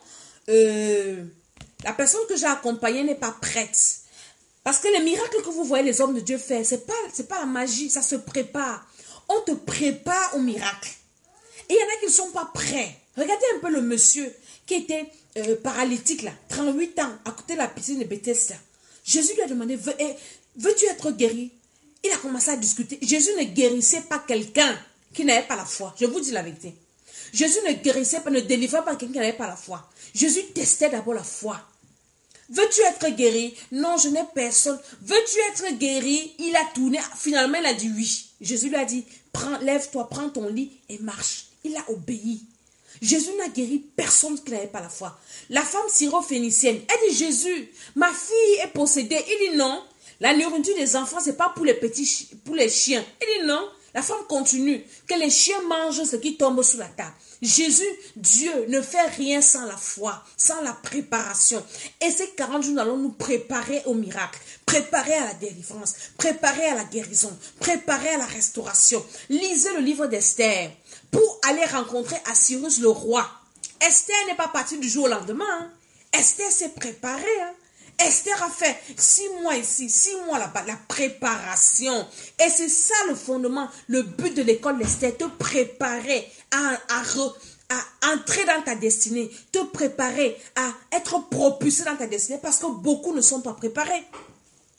la personne que j'ai accompagnée n'est pas prête. Parce que les miracles que vous voyez les hommes de Dieu faire, c'est pas la magie, ça se prépare. On te prépare au miracle. Et il y en a qui ne sont pas prêts. Regardez un peu le monsieur qui était paralytique là, 38 ans, à côté de la piscine de Bethesda. Jésus lui a demandé, veux-tu être guéri? Il a commencé à discuter. Jésus ne guérissait pas quelqu'un qui n'avait pas la foi. Je vous dis la vérité. Jésus ne guérissait pas, ne délivrait pas quelqu'un qui n'avait pas la foi. Jésus testait d'abord la foi. Veux-tu être guéri? Non, je n'ai personne. Veux-tu être guéri? Il a tourné. Finalement, il a dit oui. Jésus lui a dit, lève-toi, prends ton lit et marche. Il a obéi. Jésus n'a guéri personne qui n'avait pas la foi. La femme syro-phénicienne, elle dit, Jésus, ma fille est possédée. Il dit non, la nourriture des enfants, ce n'est pas pour les chiens. Il dit non, la femme continue, que les chiens mangent ce qui tombe sous la table. Jésus, Dieu, ne fait rien sans la foi, sans la préparation. Et ces 40 jours, nous allons nous préparer au miracle, préparer à la délivrance, préparer à la guérison, préparer à la restauration. Lisez le livre d'Esther pour aller rencontrer Assyrus le roi. Esther n'est pas partie du jour au lendemain. Hein. Esther s'est préparée. Hein. Esther a fait 6 mois ici, 6 mois là-bas, la préparation. Et c'est ça le fondement, le but de l'école d'Esther, te préparer à entrer dans ta destinée, te préparer à être propulsé dans ta destinée parce que beaucoup ne sont pas préparés.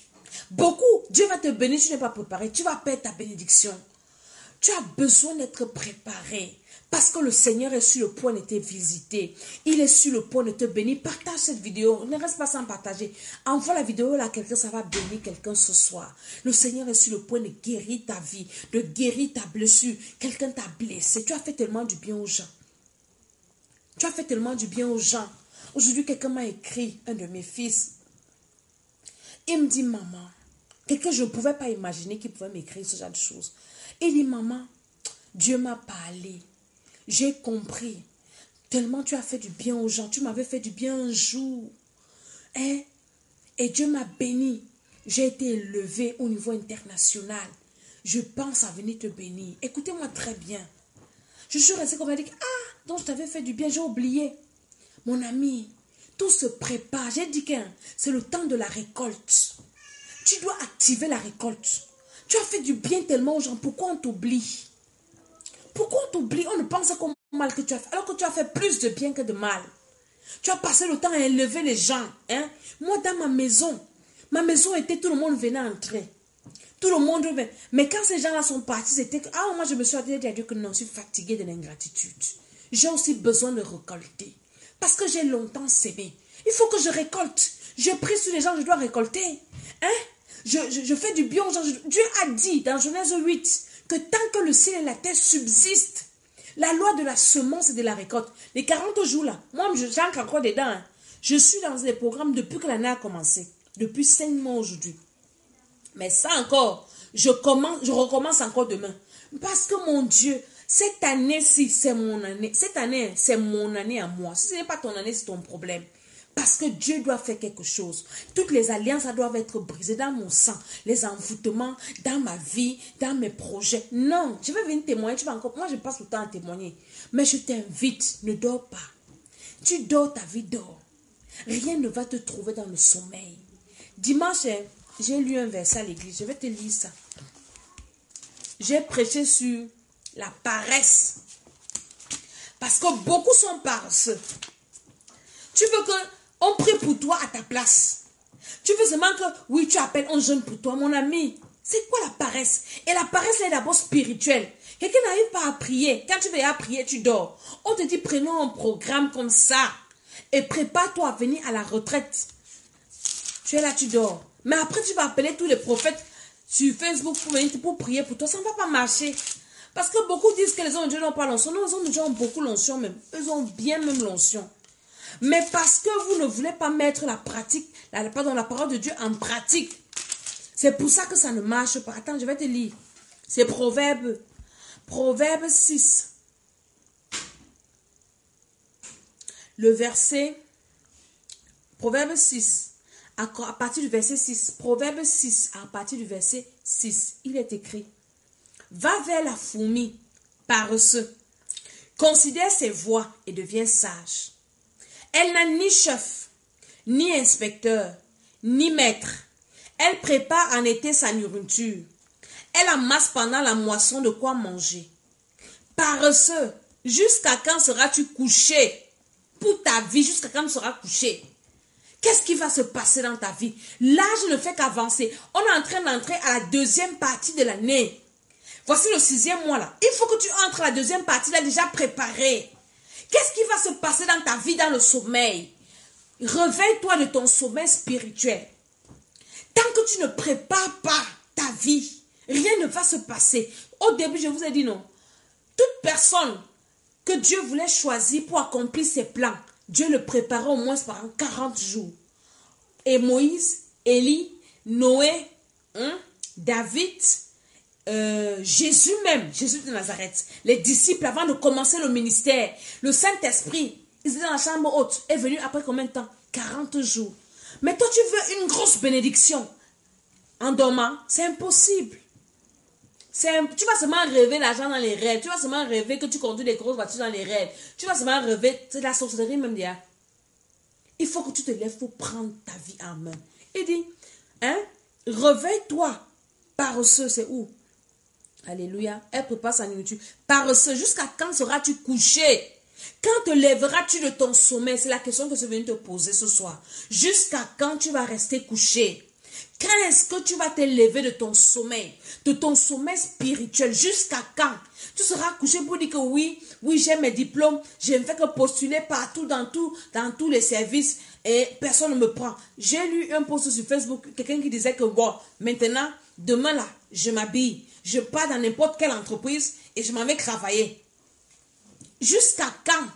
Beaucoup, Dieu va te bénir, tu n'es pas préparé. Tu vas perdre ta bénédiction. Tu as besoin d'être préparé. Parce que le Seigneur est sur le point de te visiter. Il est sur le point de te bénir. Partage cette vidéo. Ne reste pas sans partager. Envoie la vidéo à quelqu'un, ça va bénir quelqu'un ce soir. Le Seigneur est sur le point de guérir ta vie, de guérir ta blessure. Quelqu'un t'a blessé. Tu as fait tellement du bien aux gens. Tu as fait tellement du bien aux gens. Aujourd'hui, quelqu'un m'a écrit, un de mes fils. Il me dit, maman, quelqu'un, je ne pouvais pas imaginer qu'il pouvait m'écrire ce genre de choses. Il dit, maman, Dieu m'a parlé. J'ai compris. Tellement tu as fait du bien aux gens. Tu m'avais fait du bien un jour. Et Dieu m'a béni. J'ai été élevé au niveau international. Je pense à venir te bénir. Écoutez-moi très bien. Je suis restée comme elle dit, donc je t'avais fait du bien, j'ai oublié. Mon ami, tout se prépare. J'ai dit que c'est le temps de la récolte. Tu dois activer la récolte. Tu as fait du bien tellement aux gens. Pourquoi on t'oublie? Pourquoi on t'oublie? On ne pense qu'au mal que tu as fait. Alors que tu as fait plus de bien que de mal. Tu as passé le temps à élever les gens. Moi, dans ma maison était, tout le monde venait entrer. Tout le monde venait. Mais quand ces gens-là sont partis, c'était que, moi, je me suis dit à Dieu que non, je suis fatiguée de l'ingratitude. J'ai aussi besoin de récolter. Parce que j'ai longtemps sémé. Il faut que je récolte. J'ai pris sur les gens, je dois récolter. Je fais du bien aux gens. Dieu a dit dans Genèse 8 que tant que le ciel et la terre subsistent, la loi de la semence et de la récolte, les 40 jours là, moi j'entre encore dedans. Je suis dans des programmes depuis que l'année a commencé. Depuis 5 mois aujourd'hui. Mais ça encore, je recommence encore demain. Parce que mon Dieu, cette année-ci, c'est mon année. Cette année, c'est mon année à moi. Si ce n'est pas ton année, c'est ton problème. Parce que Dieu doit faire quelque chose. Toutes les alliances, ça doivent être brisées dans mon sang. Les envoûtements, dans ma vie, dans mes projets. Non, je vais venir témoigner. Tu vas encore... Moi, je passe le temps à témoigner. Mais je t'invite, ne dors pas. Tu dors, ta vie dort. Rien ne va te trouver dans le sommeil. Dimanche, j'ai lu un verset à l'église. Je vais te lire ça. J'ai prêché sur la paresse. Parce que beaucoup sont paresseux. Tu veux qu'on prie pour toi à ta place. Tu veux seulement que, oui, tu appelles un jeune pour toi, mon ami. C'est quoi la paresse? Et la paresse est d'abord spirituelle. Quelqu'un n'arrive pas à prier. Quand tu vas à prier, tu dors. On te dit, prenons un programme comme ça. Et prépare-toi à venir à la retraite. Tu es là, tu dors. Mais après, tu vas appeler tous les prophètes sur Facebook pour prier pour toi. Ça ne va pas marcher. Parce que beaucoup disent que les hommes de Dieu n'ont pas l'onction. Non, les hommes de Dieu ont beaucoup l'onction même. Ils ont bien même l'onction. Mais parce que vous ne voulez pas mettre la parole de Dieu en pratique. C'est pour ça que ça ne marche pas. Attends, je vais te lire. C'est Proverbe 6. Le verset, Proverbe 6, à partir du verset 6. Proverbe 6, à partir du verset 6. Il est écrit. Va vers la fourmi, paresseux. Considère ses voies et deviens sage. Elle n'a ni chef, ni inspecteur, ni maître. Elle prépare en été sa nourriture. Elle amasse pendant la moisson de quoi manger. Paresseux, jusqu'à quand seras-tu couché? Pour ta vie, jusqu'à quand tu seras couché? Qu'est-ce qui va se passer dans ta vie? L'âge ne fait qu'avancer. On est en train d'entrer à la deuxième partie de l'année. Voici le 6e mois là. Il faut que tu entres à la deuxième partie là déjà préparée. Qu'est-ce qui va se passer dans ta vie, dans le sommeil? Réveille-toi de ton sommeil spirituel. Tant que tu ne prépares pas ta vie, rien ne va se passer. Au début, je vous ai dit non. Toute personne que Dieu voulait choisir pour accomplir ses plans, Dieu le préparait au moins pendant 40 jours. Et Moïse, Élie, Noé, David, Jésus même, Jésus de Nazareth, les disciples avant de commencer le ministère, le Saint-Esprit, ils étaient dans la chambre haute, est venu après combien de temps? 40 jours. Mais toi tu veux une grosse bénédiction en dormant, c'est impossible. Tu vas seulement rêver l'argent dans les rêves, tu vas seulement rêver que tu conduis des grosses voitures dans les rêves, tu vas seulement rêver, c'est la sorcellerie même déjà. Il faut que tu te lèves pour prendre ta vie en main. Il dit, réveille-toi, paresseux, c'est où? Alléluia. Elle prépare sa nourriture. Paresseux, jusqu'à quand seras-tu couché? Quand te lèveras-tu de ton sommeil? C'est la question que je viens de te poser ce soir. Jusqu'à quand tu vas rester couché? Quand est-ce que tu vas te lever de ton sommeil spirituel? Jusqu'à quand? Tu seras couché pour dire que oui, j'ai mes diplômes, je ne fais que postuler partout, dans tous les services et personne ne me prend. J'ai lu un post sur Facebook, quelqu'un qui disait que bon, maintenant, demain là, je m'habille, je pars dans n'importe quelle entreprise et je m'en vais travailler. Jusqu'à quand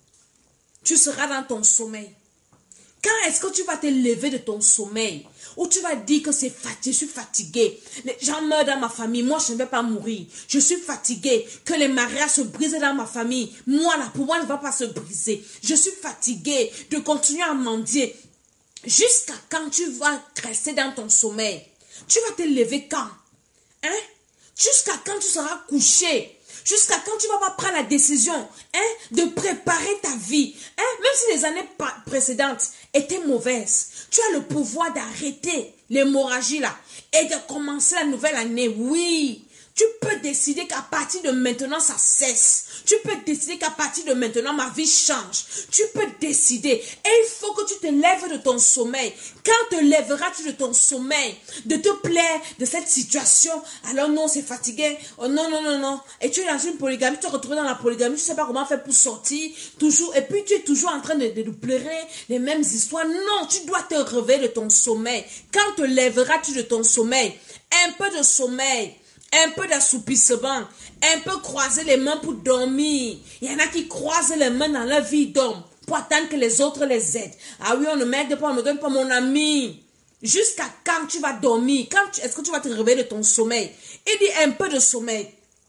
tu seras dans ton sommeil? Quand est-ce que tu vas te lever de ton sommeil? Ou tu vas dire que je suis fatigué. Les gens meurent dans ma famille, moi je ne vais pas mourir. Je suis fatigué. Que les mariages se brisent dans ma famille. Moi là, pour moi, ne va pas se briser. Je suis fatigué de continuer à mendier. Jusqu'à quand tu vas rester dans ton sommeil? Tu vas te lever quand? Hein? Jusqu'à quand tu seras couché? Jusqu'à quand tu ne vas pas prendre la décision de préparer ta vie. Même si les années précédentes étaient mauvaises, tu as le pouvoir d'arrêter l'hémorragie là et de commencer la nouvelle année. Oui, tu peux décider qu'à partir de maintenant, ça cesse. Tu peux décider qu'à partir de maintenant, ma vie change. Tu peux décider. Et il faut que tu te lèves de ton sommeil. Quand te lèveras-tu de ton sommeil? De te plaire de cette situation? Alors non, c'est fatigué. Oh non, non, non, non. Et tu es dans une polygamie, tu te retrouves dans la polygamie, tu ne sais pas comment faire pour sortir. Toujours. Et puis tu es toujours en train de pleurer les mêmes histoires. Non, tu dois te réveiller de ton sommeil. Quand te lèveras-tu de ton sommeil? Un peu de sommeil. Un peu d'assoupissement, un peu croiser les mains pour dormir. Il y en a qui croisent les mains dans leur vie d'homme pour attendre que les autres les aident. Ah oui, on ne m'aide pas, on ne me donne pas, mon ami. Jusqu'à quand tu vas dormir? Est-ce que tu vas te réveiller de ton sommeil? Il dit un peu de sommeil,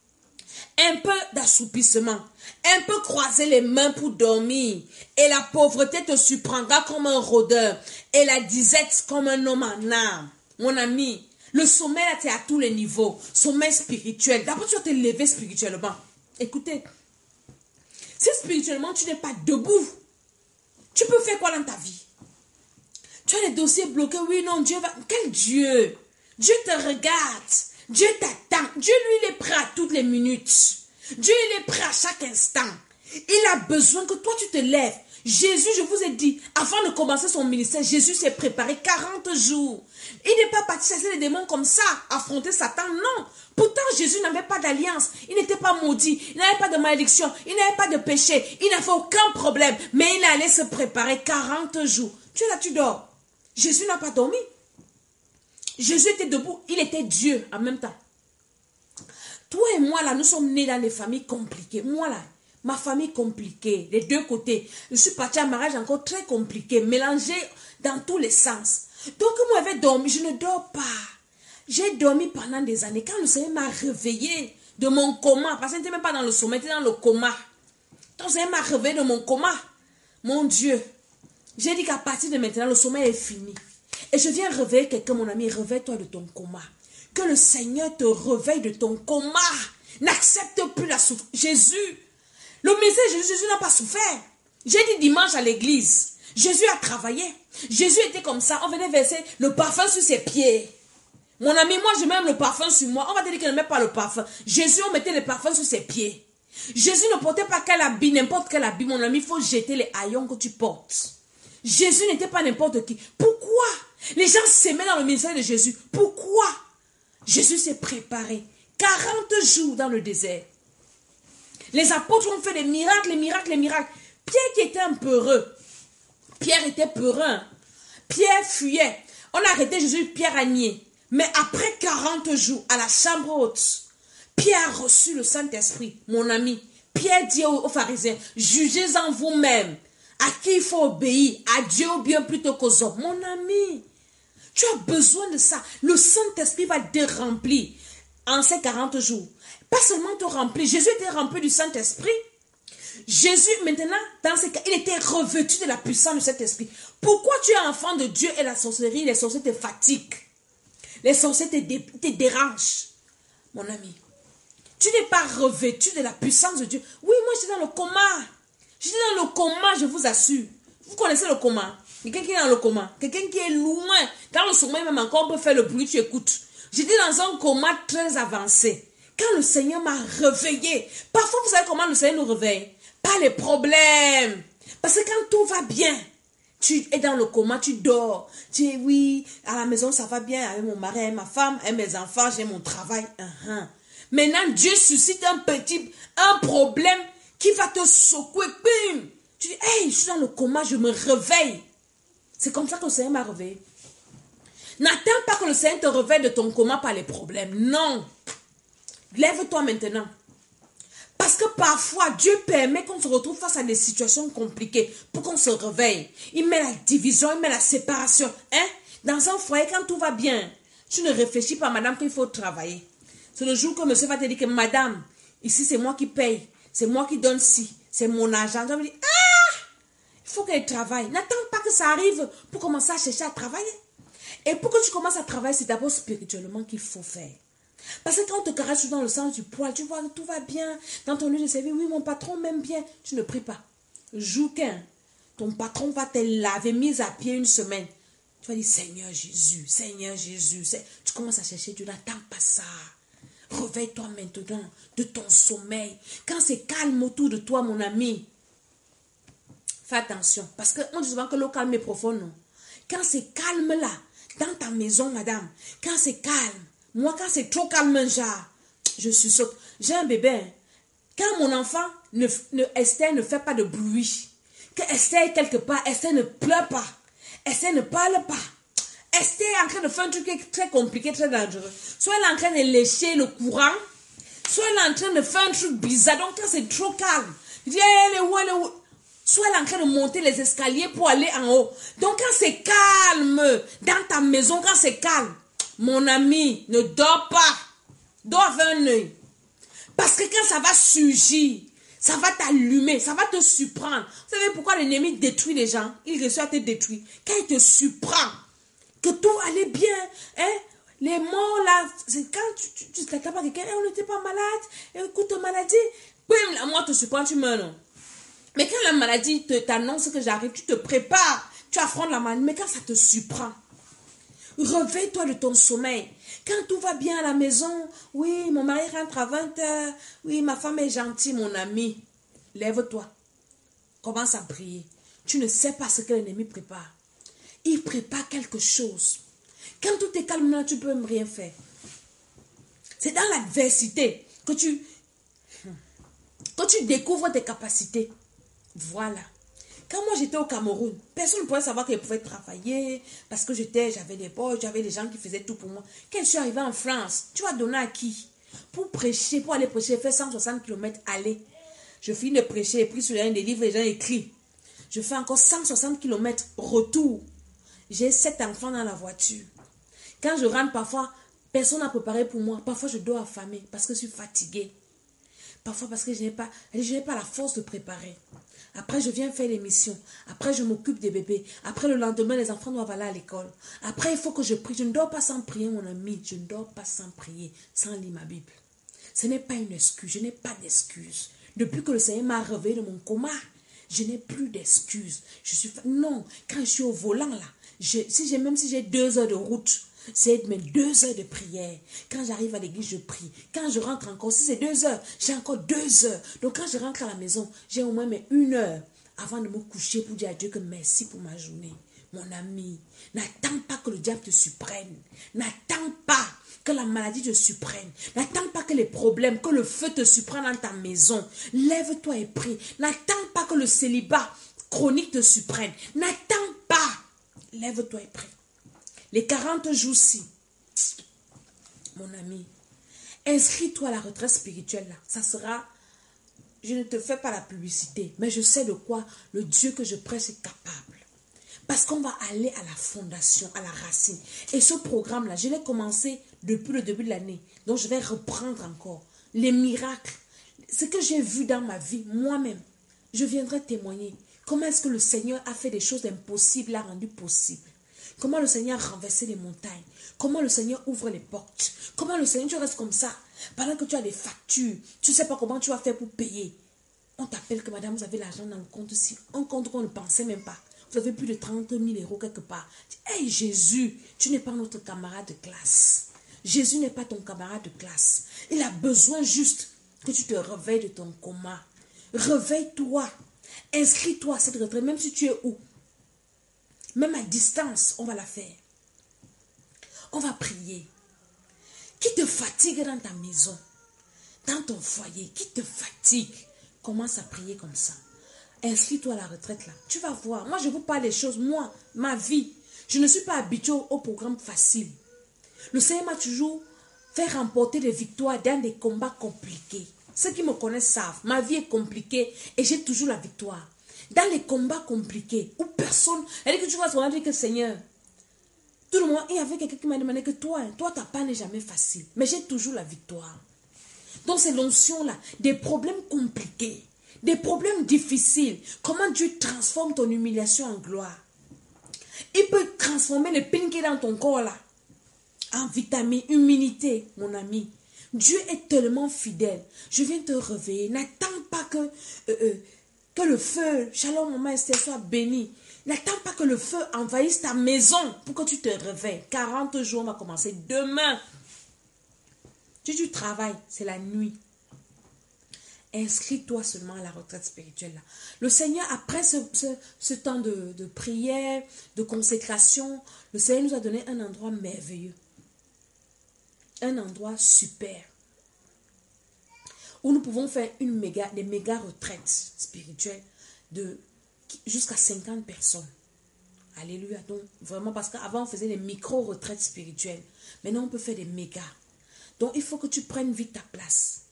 un peu d'assoupissement, un peu croiser les mains pour dormir. Et la pauvreté te surprendra comme un rôdeur et la disette comme un homme en âme. Mon ami, le sommeil, là, c'est à tous les niveaux. Sommeil spirituel. D'abord, tu vas te lever spirituellement. Écoutez, si spirituellement, tu n'es pas debout, tu peux faire quoi dans ta vie? Tu as les dossiers bloqués. Oui, non, Dieu va... Quel Dieu? Dieu te regarde. Dieu t'attend. Dieu, lui, il est prêt à toutes les minutes. Dieu, il est prêt à chaque instant. Il a besoin que toi, tu te lèves. Jésus, je vous ai dit, avant de commencer son ministère, Jésus s'est préparé 40 jours. Il n'est pas parti chasser les démons comme ça, affronter Satan, non. Pourtant, Jésus n'avait pas d'alliance. Il n'était pas maudit. Il n'avait pas de malédiction. Il n'avait pas de péché. Il n'avait aucun problème. Mais il allait se préparer 40 jours. Tu es là, tu dors. Jésus n'a pas dormi. Jésus était debout. Il était Dieu en même temps. Toi et moi, là, nous sommes nés dans des familles compliquées. Moi, là, ma famille compliquée, des deux côtés. Je suis partie à un mariage encore très compliqué, mélangé dans tous les sens. Donc, moi, j'avais dormi, je ne dors pas. J'ai dormi pendant des années. Quand le Seigneur m'a réveillé de mon coma, parce que je n'étais même pas dans le sommeil, j'étais dans le coma. Quand le Seigneur m'a réveillé de mon coma, mon Dieu, j'ai dit qu'à partir de maintenant, le sommeil est fini. Et je viens réveiller quelqu'un, mon ami, réveille-toi de ton coma. Que le Seigneur te réveille de ton coma. N'accepte plus la souffrance. Jésus, le ministère de Jésus n'a pas souffert. J'ai dit dimanche à l'église, Jésus a travaillé. Jésus était comme ça. On venait verser le parfum sur ses pieds. Mon ami, moi, je mets le parfum sur moi. On va te dire qu'il ne met pas le parfum. Jésus, on mettait le parfum sur ses pieds. Jésus ne portait pas quel habit, n'importe quel habit. Mon ami, il faut jeter les haillons que tu portes. Jésus n'était pas n'importe qui. Pourquoi les gens s'aimaient dans le ministère de Jésus? Pourquoi? Jésus s'est préparé 40 jours dans le désert. Les apôtres ont fait des miracles, les miracles, les miracles. Pierre qui était un peureux. Pierre était peureux. Pierre fuyait. On a arrêté Jésus, Pierre a nié. Mais après 40 jours, à la chambre haute, Pierre a reçu le Saint-Esprit. Mon ami, Pierre dit aux pharisiens, jugez-en vous-même. À qui il faut obéir? À Dieu ou bien plutôt qu'aux hommes? Mon ami, tu as besoin de ça. Le Saint-Esprit va te remplir en ces 40 jours. Pas seulement te remplir. Jésus était rempli du Saint-Esprit. Jésus, maintenant, dans ces cas, il était revêtu de la puissance de cet esprit. Pourquoi tu es enfant de Dieu et la sorcellerie, les sorciers te fatiguent? Les sorciers te dérangent, mon ami. Tu n'es pas revêtu de la puissance de Dieu. Oui, moi, j'étais dans le coma. J'étais dans le coma, je vous assure. Vous connaissez le coma? Quelqu'un qui est dans le coma. Quelqu'un qui est loin. Dans le sommeil, même encore, on peut faire le bruit, tu écoutes. J'étais dans un coma très avancé. Quand le Seigneur m'a réveillé. Parfois, vous savez comment le Seigneur nous réveille? Pas les problèmes. Parce que quand tout va bien, Tu es dans le coma, tu dors. Tu es, oui, à la maison, ça va bien avec mon mari, avec ma femme, avec mes enfants, j'ai mon travail. Maintenant, Dieu suscite un problème qui va te secouer. Bim! Tu dis, hey, je suis dans le coma, je me réveille. C'est comme ça que le Seigneur m'a réveillé. N'attends pas que le Seigneur te réveille de ton coma par les problèmes. Non. Lève-toi maintenant. Parce que parfois, Dieu permet qu'on se retrouve face à des situations compliquées pour qu'on se réveille. Il met la division, il met la séparation. Dans un foyer, quand tout va bien, tu ne réfléchis pas, madame, qu'il faut travailler. C'est le jour que monsieur va te dire que, madame, ici, c'est moi qui paye. C'est moi qui donne ci. C'est mon argent. Je vais dire, il faut qu'elle travaille. N'attends pas que ça arrive pour commencer à chercher à travailler. Et pour que tu commences à travailler, c'est d'abord spirituellement qu'il faut faire. Parce que quand on te caresse dans le sens du poil, tu vois que tout va bien. Dans ton lieu de service, oui, mon patron m'aime bien. Tu ne pries pas. Jouquin, ton patron va te laver, mise à pied une semaine. Tu vas dire, Seigneur Jésus, Seigneur Jésus. Tu commences à chercher, tu n'attends pas ça. Réveille-toi maintenant de ton sommeil. Quand c'est calme autour de toi, mon ami, fais attention. Parce qu'on dit souvent que le calme est profond, non? Quand c'est calme là, dans ta maison, madame, quand c'est calme, moi, quand c'est trop calme, genre, je suis saute. J'ai un bébé. Quand mon enfant, Esther ne fait pas de bruit, que Esther est quelque part, Esther ne pleure pas, Esther ne parle pas, Esther est en train de faire un truc très compliqué, très dangereux. Soit elle est en train de lécher le courant, soit elle est en train de faire un truc bizarre. Donc, quand c'est trop calme, je dis, elle est où? Soit elle est en train de monter les escaliers pour aller en haut. Donc, quand c'est calme, dans ta maison, quand c'est calme, mon ami, ne dors pas. Dors avec un œil. Parce que quand ça va surgir, ça va t'allumer, ça va te surprendre. Vous savez pourquoi l'ennemi détruit les gens? Il réussit à te détruire. Quand il te surprend, que tout allait bien, les morts là, c'est quand tu t'attends pas quelqu'un, on n'était pas malade, écoute, maladie, bim, la mort te surprend, tu meurs, non? Mais quand la maladie t'annonce que j'arrive, tu te prépares, tu affrontes la maladie, mais quand ça te surprend, réveille-toi de ton sommeil. Quand tout va bien à la maison, oui, mon mari rentre à 20h, oui, ma femme est gentille, mon ami. Lève-toi. Commence à prier. Tu ne sais pas ce que l'ennemi prépare. Il prépare quelque chose. Quand tout est calme, là, tu ne peux même rien faire. C'est dans l'adversité que tu découvres tes capacités. Voilà. Quand moi j'étais au Cameroun, personne ne pouvait savoir que je pouvais travailler parce que j'avais des poches, j'avais des gens qui faisaient tout pour moi. Quand je suis arrivée en France, tu as donné à qui? Pour prêcher, pour aller prêcher, faire 160 km aller. Je finis de prêcher, j'ai pris sur des livres, les gens écrits. Je fais encore 160 km retour. J'ai 7 enfants dans la voiture. Quand je rentre, parfois, personne n'a préparé pour moi. Parfois, je dors affamée parce que je suis fatiguée. Parfois, parce que je n'ai pas la force de préparer. Après, je viens faire l'émission. Après, je m'occupe des bébés. Après, le lendemain, les enfants doivent aller à l'école. Après, il faut que je prie. Je ne dors pas sans prier, mon ami. Je ne dors pas sans prier, sans lire ma Bible. Ce n'est pas une excuse. Je n'ai pas d'excuse. Depuis que le Seigneur m'a réveillé de mon coma, je n'ai plus d'excuses. Non, quand je suis au volant, là, même si j'ai 2 heures de route, c'est mes 2 heures de prière. Quand j'arrive à l'église, je prie. Quand je rentre encore, si c'est 2 heures, j'ai encore 2 heures. Donc quand je rentre à la maison, j'ai au moins 1 heure avant de me coucher pour dire à Dieu que merci pour ma journée. Mon ami, n'attends pas que le diable te surprenne. N'attends pas que la maladie te surprenne. N'attends pas que les problèmes, que le feu te surprenne dans ta maison. Lève-toi et prie. N'attends pas que le célibat chronique te surprenne. N'attends pas. Lève-toi et prie. Les 40 jours-ci, mon ami, inscris-toi à la retraite spirituelle là. Ça sera, je ne te fais pas la publicité, mais je sais de quoi le Dieu que je prêche est capable. Parce qu'on va aller à la fondation, à la racine. Et ce programme-là, je l'ai commencé depuis le début de l'année. Donc je vais reprendre encore. Les miracles, ce que j'ai vu dans ma vie, moi-même, je viendrai témoigner. Comment est-ce que le Seigneur a fait des choses impossibles, l'a rendu possible. Comment le Seigneur a renversé les montagnes. Comment le Seigneur ouvre les portes. Comment le Seigneur, tu restes comme ça. Pendant que tu as des factures. Tu ne sais pas comment tu vas faire pour payer. On t'appelle que madame, vous avez l'argent dans le compte ici. Un compte qu'on ne pensait même pas. Vous avez plus de 30 000 euros quelque part. Hey Jésus, tu n'es pas notre camarade de classe. Jésus n'est pas ton camarade de classe. Il a besoin juste que tu te réveilles de ton coma. Réveille-toi. Inscris-toi à cette retraite, même si tu es où. Même à distance, on va la faire. On va prier. Qui te fatigue dans ta maison, dans ton foyer, qui te fatigue, commence à prier comme ça. Inscris-toi à la retraite là. Tu vas voir. Moi, je vous parle des choses. Moi, ma vie, je ne suis pas habituée au programme facile. Le Seigneur m'a toujours fait remporter des victoires dans des combats compliqués. Ceux qui me connaissent savent. Ma vie est compliquée et j'ai toujours la victoire. Dans les combats compliqués où personne... Elle dit que tu vas se dire que Seigneur... Tout le monde, il y avait quelqu'un qui m'a demandé que toi, ta part n'est jamais facile. Mais j'ai toujours la victoire. Donc c'est l'onction là, des problèmes compliqués, des problèmes difficiles. Comment Dieu transforme ton humiliation en gloire. Il peut transformer le pain qui est dans ton corps là, en vitamine, humilité, mon ami. Dieu est tellement fidèle. Je viens te réveiller. N'attends pas que le feu, shalom maman Esther, soit béni. N'attends pas que le feu envahisse ta maison pour que tu te réveilles. 40 jours, on va commencer demain. Si tu travailles, c'est la nuit. Inscris-toi seulement à la retraite spirituelle. Là. Le Seigneur, après ce temps de prière, de consécration, le Seigneur nous a donné un endroit merveilleux. Un endroit super. Où nous pouvons faire des méga retraites spirituelles de jusqu'à 50 personnes. Alléluia. Donc, vraiment, parce qu'avant, on faisait des micro-retraites spirituelles. Maintenant, on peut faire des méga. Donc, il faut que tu prennes vite ta place.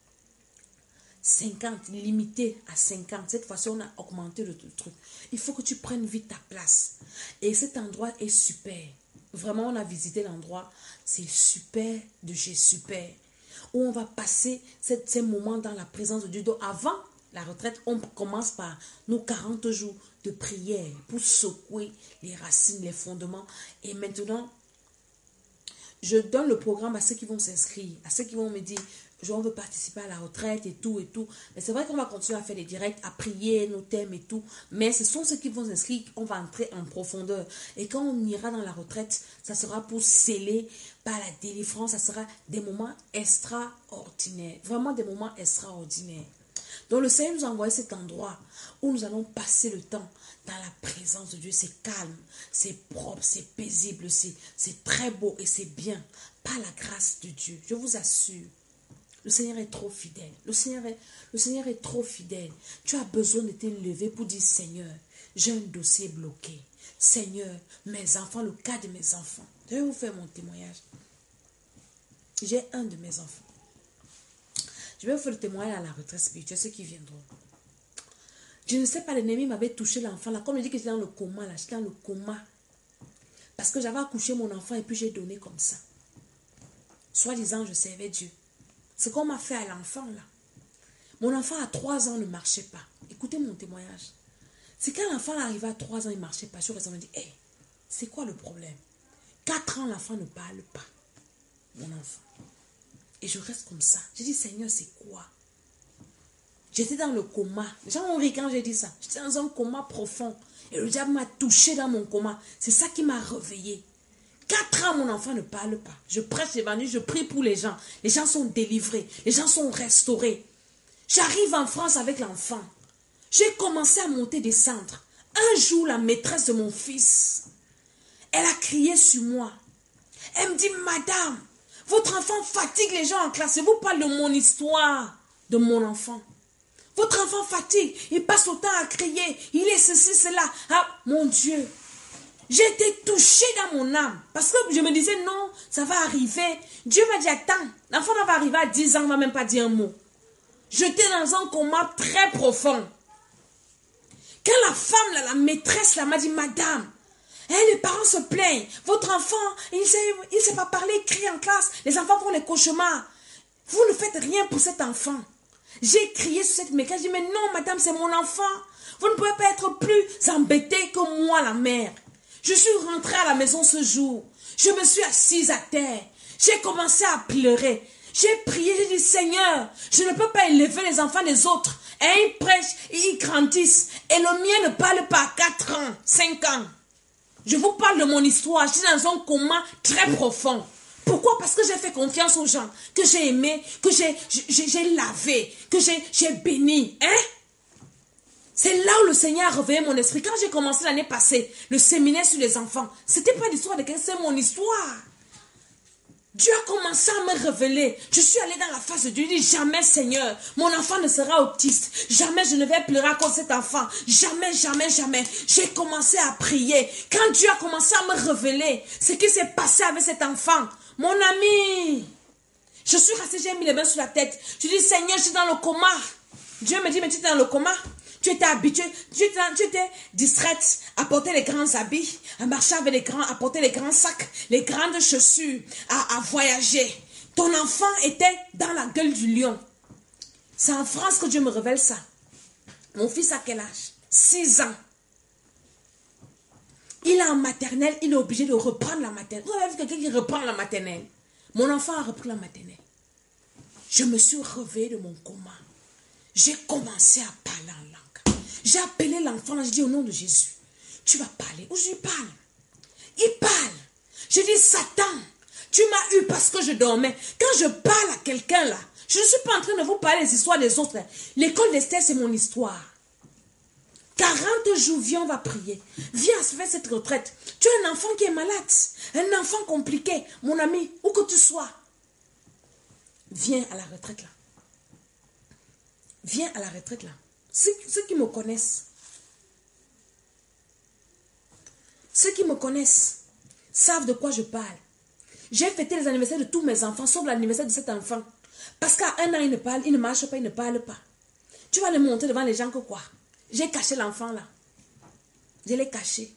50, limité à 50. Cette fois-ci, on a augmenté le truc. Il faut que tu prennes vite ta place. Et cet endroit est super. Vraiment, on a visité l'endroit. C'est super de chez super. Où on va passer ces moments dans la présence de Dieu. Donc, avant la retraite, on commence par nos 40 jours de prière pour secouer les racines, les fondements. Et maintenant, je donne le programme à ceux qui vont s'inscrire, à ceux qui vont me dire, on veut participer à la retraite et tout et tout. Mais c'est vrai qu'on va continuer à faire des directs, à prier nos thèmes et tout. Mais ce sont ceux qui vont s'inscrire, on va entrer en profondeur. Et quand on ira dans la retraite, ça sera pour sceller par la délivrance. Ça sera des moments extraordinaires. Vraiment des moments extraordinaires. Donc le Seigneur nous a envoyé cet endroit où nous allons passer le temps dans la présence de Dieu. C'est calme, c'est propre, c'est paisible, c'est très beau et c'est bien. Par la grâce de Dieu, je vous assure. Le Seigneur est trop fidèle. Le Seigneur est trop fidèle. Tu as besoin de te lever pour dire, Seigneur, j'ai un dossier bloqué. Seigneur, mes enfants, le cas de mes enfants. Je vais vous faire mon témoignage. J'ai un de mes enfants. Je vais vous faire le témoignage à la retraite spirituelle, ceux qui viendront. Je ne sais pas, l'ennemi m'avait touché l'enfant là. Comme je dis que j'étais dans le coma là, j'étais dans le coma. Parce que j'avais accouché mon enfant et puis j'ai donné comme ça. Soi-disant, je servais Dieu. Ce qu'on m'a fait à l'enfant là. Mon enfant à 3 ans ne marchait pas. Écoutez mon témoignage. C'est quand l'enfant arrivait à 3 ans, il ne marchait pas. Je me dis, hey, c'est quoi le problème? 4 ans, l'enfant ne parle pas. Mon enfant. Et je reste comme ça. J'ai dit, Seigneur, c'est quoi? J'étais dans le coma. Les gens ont ri quand j'ai dit ça. J'étais dans un coma profond. Et le diable m'a touché dans mon coma. C'est ça qui m'a réveillé. 4 ans, mon enfant ne parle pas. Je prêche l'évangile, je prie pour les gens. Les gens sont délivrés. Les gens sont restaurés. J'arrive en France avec l'enfant. J'ai commencé à monter, descendre. Un jour, la maîtresse de mon fils, elle a crié sur moi. Elle me dit, Madame, votre enfant fatigue les gens en classe. Je vous parle de mon histoire, de mon enfant. Votre enfant fatigue. Il passe autant à crier. Il est ceci, cela. Ah, mon Dieu. J'ai été touchée dans mon âme. Parce que je me disais, non, ça va arriver. Dieu m'a dit, attends, l'enfant va arriver à 10 ans, il ne va même pas dire un mot. J'étais dans un coma très profond. Quand la femme, là, la maîtresse, là, m'a dit, Madame, les parents se plaignent. Votre enfant, il ne sait pas parler, il crie en classe. Les enfants font les cauchemars. Vous ne faites rien pour cet enfant. J'ai crié sur cette maîtresse. J'ai dit, mais non, madame, c'est mon enfant. Vous ne pouvez pas être plus embêtée que moi, la mère. Je suis rentrée à la maison ce jour. Je me suis assise à terre. J'ai commencé à pleurer. J'ai prié, j'ai dit, Seigneur, je ne peux pas élever les enfants des autres. Et ils prêchent, ils grandissent. Et le mien ne parle pas à 4 ans, 5 ans. Je vous parle de mon histoire. Je suis dans un coma très profond. Pourquoi? Parce que j'ai fait confiance aux gens, que j'ai aimé, que j'ai lavé, que j'ai béni. Hein? C'est là où le Seigneur a réveillé mon esprit. Quand j'ai commencé l'année passée, le séminaire sur les enfants, c'était pas l'histoire de quelqu'un, c'est mon histoire. Dieu a commencé à me révéler. Je suis allée dans la face de Dieu. Je dis jamais, Seigneur, mon enfant ne sera autiste. Jamais je ne vais pleurer à cause de cet enfant. Jamais, jamais, jamais. J'ai commencé à prier. Quand Dieu a commencé à me révéler ce qui s'est passé avec cet enfant, mon ami, je suis restée, j'ai mis les mains sur la tête. Je dis, Seigneur, je suis dans le coma. Dieu me dit, mais tu es dans le coma. Tu étais habituée, tu étais distraite à porter les grands habits, à marcher avec les grands, à porter les grands sacs, les grandes chaussures, à voyager. Ton enfant était dans la gueule du lion. C'est en France que Dieu me révèle ça. Mon fils a quel âge? 6 ans. Il est en maternelle, il est obligé de reprendre la maternelle. Vous avez vu quelqu'un qui reprend la maternelle? Mon enfant a repris la maternelle. Je me suis réveillée de mon coma. J'ai commencé à parler en langue. J'ai appelé l'enfant, j'ai dit au nom de Jésus, tu vas parler. Où je lui parle? Il parle. Je dis, Satan, tu m'as eu parce que je dormais. Quand je parle à quelqu'un là, je ne suis pas en train de vous parler des histoires des autres. L'école d'Esther, c'est mon histoire. 40 jours, viens, on va prier. Viens faire cette retraite. Tu as un enfant qui est malade, un enfant compliqué. Mon ami, où que tu sois, viens à la retraite là. Viens à la retraite là. Ceux qui me connaissent, savent de quoi je parle. J'ai fêté les anniversaires de tous mes enfants, sauf l'anniversaire de cet enfant. Parce qu'à 1 an, il ne parle, il ne marche pas, il ne parle pas. Tu vas le montrer devant les gens que quoi? J'ai caché l'enfant là. Je l'ai caché.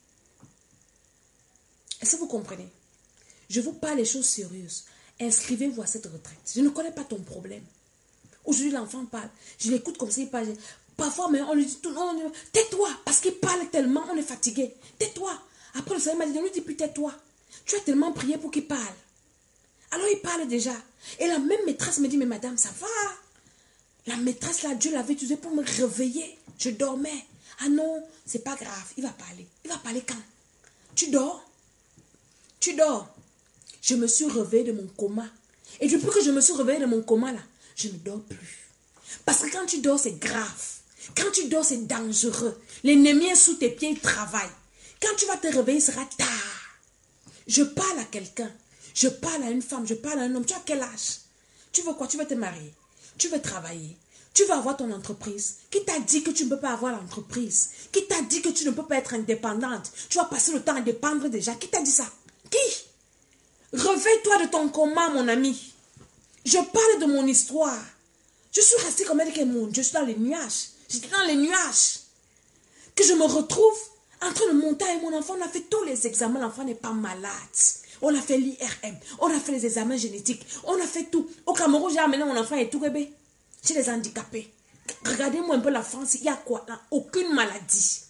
Est-ce que vous comprenez? Je vous parle des choses sérieuses. Inscrivez-vous à cette retraite. Je ne connais pas ton problème. Aujourd'hui, l'enfant parle. Je l'écoute comme ça, il parle. Parfois, mais on lui dit tout, non, tais-toi, parce qu'il parle tellement, on est fatigué. Tais-toi. Après, le Seigneur m'a dit, ne lui dis plus tais-toi. Tu as tellement prié pour qu'il parle. Alors, il parle déjà. Et la même maîtresse me dit, mais madame, ça va. La maîtresse, là, Dieu l'avait utilisée pour me réveiller. Je dormais. Ah non, c'est pas grave, il va parler. Il va parler quand? Tu dors? Tu dors. Je me suis réveillée de mon coma. Et depuis que je me suis réveillée de mon coma, là, je ne dors plus. Parce que quand tu dors, c'est grave. Quand tu dors, c'est dangereux. L'ennemi est sous tes pieds, il travaille. Quand tu vas te réveiller, il sera tard. Je parle à quelqu'un. Je parle à une femme, je parle à un homme. Tu as quel âge? Tu veux quoi? Tu veux te marier? Tu veux travailler? Tu veux avoir ton entreprise? Qui t'a dit que tu ne peux pas avoir l'entreprise? Qui t'a dit que tu ne peux pas être indépendante? Tu vas passer le temps à dépendre déjà. Qui t'a dit ça? Qui? Réveille-toi de ton coma, mon ami. Je parle de mon histoire. Je suis restée comme elle, je suis dans les nuages. J'étais dans les nuages. Que je me retrouve en train de monter avec mon enfant. On a fait tous les examens. L'enfant n'est pas malade. On a fait l'IRM. On a fait les examens génétiques. On a fait tout. Au Cameroun, j'ai amené mon enfant et tout bébé. Chez les handicapés. Regardez-moi un peu la France. Il y a quoi là? Aucune maladie.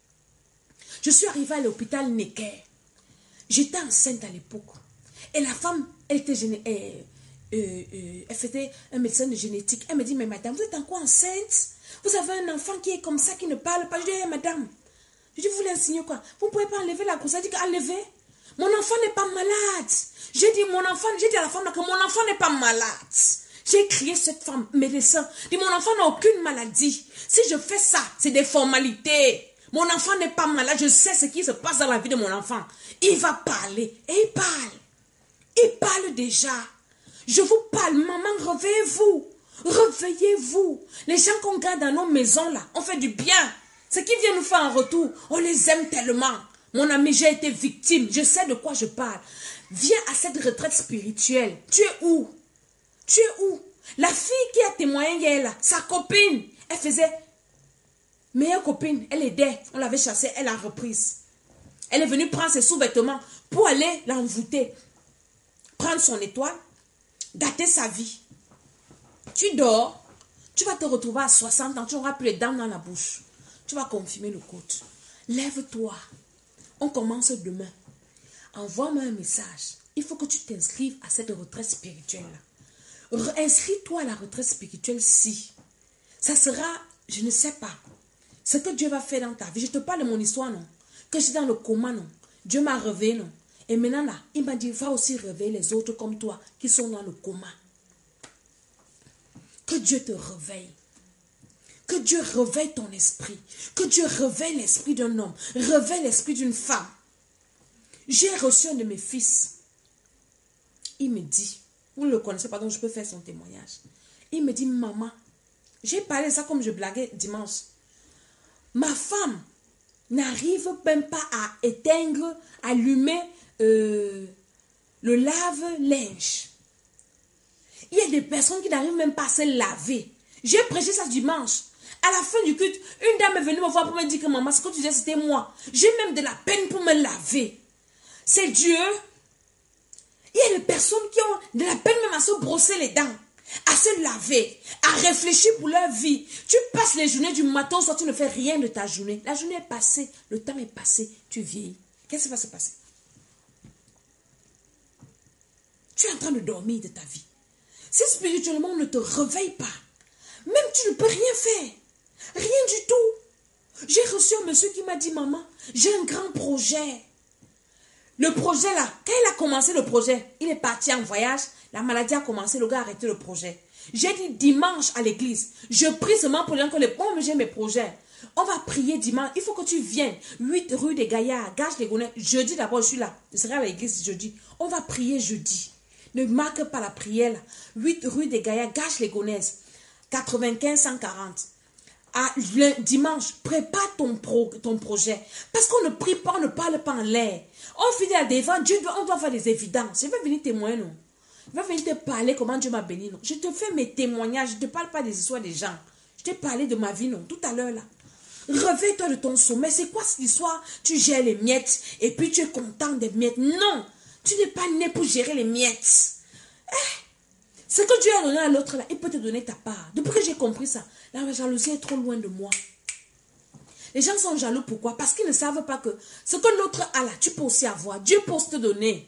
Je suis arrivée à l'hôpital Necker. J'étais enceinte à l'époque. Et la femme, elle était elle faisait un médecin de génétique. Elle me dit, mais madame, vous êtes encore enceinte? Vous avez un enfant qui est comme ça, qui ne parle pas. Je dis, hey, madame, je dis, vous voulez insigner quoi? Vous ne pouvez pas enlever la grossesse. Elle dit, enlever? Mon enfant n'est pas malade. J'ai dit à la femme que mon enfant n'est pas malade. J'ai crié cette femme, médecin. Dit, mon enfant n'a aucune maladie. Si je fais ça, c'est des formalités. Mon enfant n'est pas malade. Je sais ce qui se passe dans la vie de mon enfant. Il va parler. Et il parle. Il parle déjà. Je vous parle, maman, réveillez-vous. Réveillez-vous. Les gens qu'on garde dans nos maisons là, on fait du bien. Ce qu'ils viennent nous faire en retour, on les aime tellement. Mon ami, j'ai été victime. Je sais de quoi je parle. Viens à cette retraite spirituelle. Tu es où? Tu es où? La fille qui a témoigné hier là, sa copine, elle faisait meilleure copine. Elle aidait. On l'avait chassée, elle a reprise. Elle est venue prendre ses sous-vêtements pour aller l'envoûter. Prendre son étoile, gâter sa vie. Tu dors, tu vas te retrouver à 60 ans, tu n'auras plus les dents dans la bouche. Tu vas confirmer le côte. Lève-toi. On commence demain. Envoie-moi un message. Il faut que tu t'inscrives à cette retraite spirituelle. Inscris-toi à la retraite spirituelle si. Ça sera, je ne sais pas, ce que Dieu va faire dans ta vie. Je te parle de mon histoire, non? Que je suis dans le coma, non? Dieu m'a réveillé, non? Et maintenant, là, il m'a dit, va aussi réveiller les autres comme toi qui sont dans le coma. Que Dieu te réveille. Que Dieu réveille ton esprit. Que Dieu réveille l'esprit d'un homme. Réveille l'esprit d'une femme. J'ai reçu un de mes fils. Il me dit, vous ne le connaissez pas, donc je peux faire son témoignage. Il me dit, maman, j'ai parlé de ça comme je blaguais dimanche. Ma femme n'arrive même pas à éteindre, allumer le lave-linge. Il y a des personnes qui n'arrivent même pas à se laver. J'ai prêché ça dimanche. À la fin du culte, une dame est venue me voir pour me dire que maman, ce que tu disais, c'était moi. J'ai même de la peine pour me laver. C'est Dieu. Il y a des personnes qui ont de la peine même à se brosser les dents, à se laver, à réfléchir pour leur vie. Tu passes les journées du matin au soir, tu ne fais rien de ta journée. La journée est passée, le temps est passé, tu vieillis. Qu'est-ce qui va se passer? Tu es en train de dormir de ta vie. Si spirituellement on ne te réveille pas, même tu ne peux rien faire. Rien du tout. J'ai reçu un monsieur qui m'a dit, maman, j'ai un grand projet. Le projet là, quand il a commencé le projet, il est parti en voyage, la maladie a commencé, le gars a arrêté le projet. J'ai dit dimanche à l'église, je prie seulement pour dire que mais j'ai mes projets. On va prier dimanche, il faut que tu viennes. 8 rue des Gaillards, Gage-les-Gonesse. Jeudi d'abord, je suis là. Je serai à l'église jeudi. On va prier jeudi. Ne marque pas la prière là. 8 rue des Gaillards, Gage-les-Gonesse. 95 140. Dimanche, prépare ton projet. Parce qu'on ne prie pas, on ne parle pas en l'air. On finit à devant Dieu, on doit faire des évidences. Je vais venir témoigner, non. Je vais venir te parler comment Dieu m'a béni, non. Je te fais mes témoignages, je ne te parle pas des histoires des gens. Je t'ai parlé de ma vie, non, tout à l'heure, là. Réveille-toi de ton sommeil. C'est quoi cette histoire? Tu gères les miettes et puis tu es content des miettes. Non, tu n'es pas né pour gérer les miettes. Ce que Dieu a donné à l'autre, là, il peut te donner ta part. Depuis que j'ai compris ça, la jalousie est trop loin de moi. Les gens sont jaloux, pourquoi? Parce qu'ils ne savent pas que ce que l'autre a là, tu peux aussi avoir. Dieu peut te donner.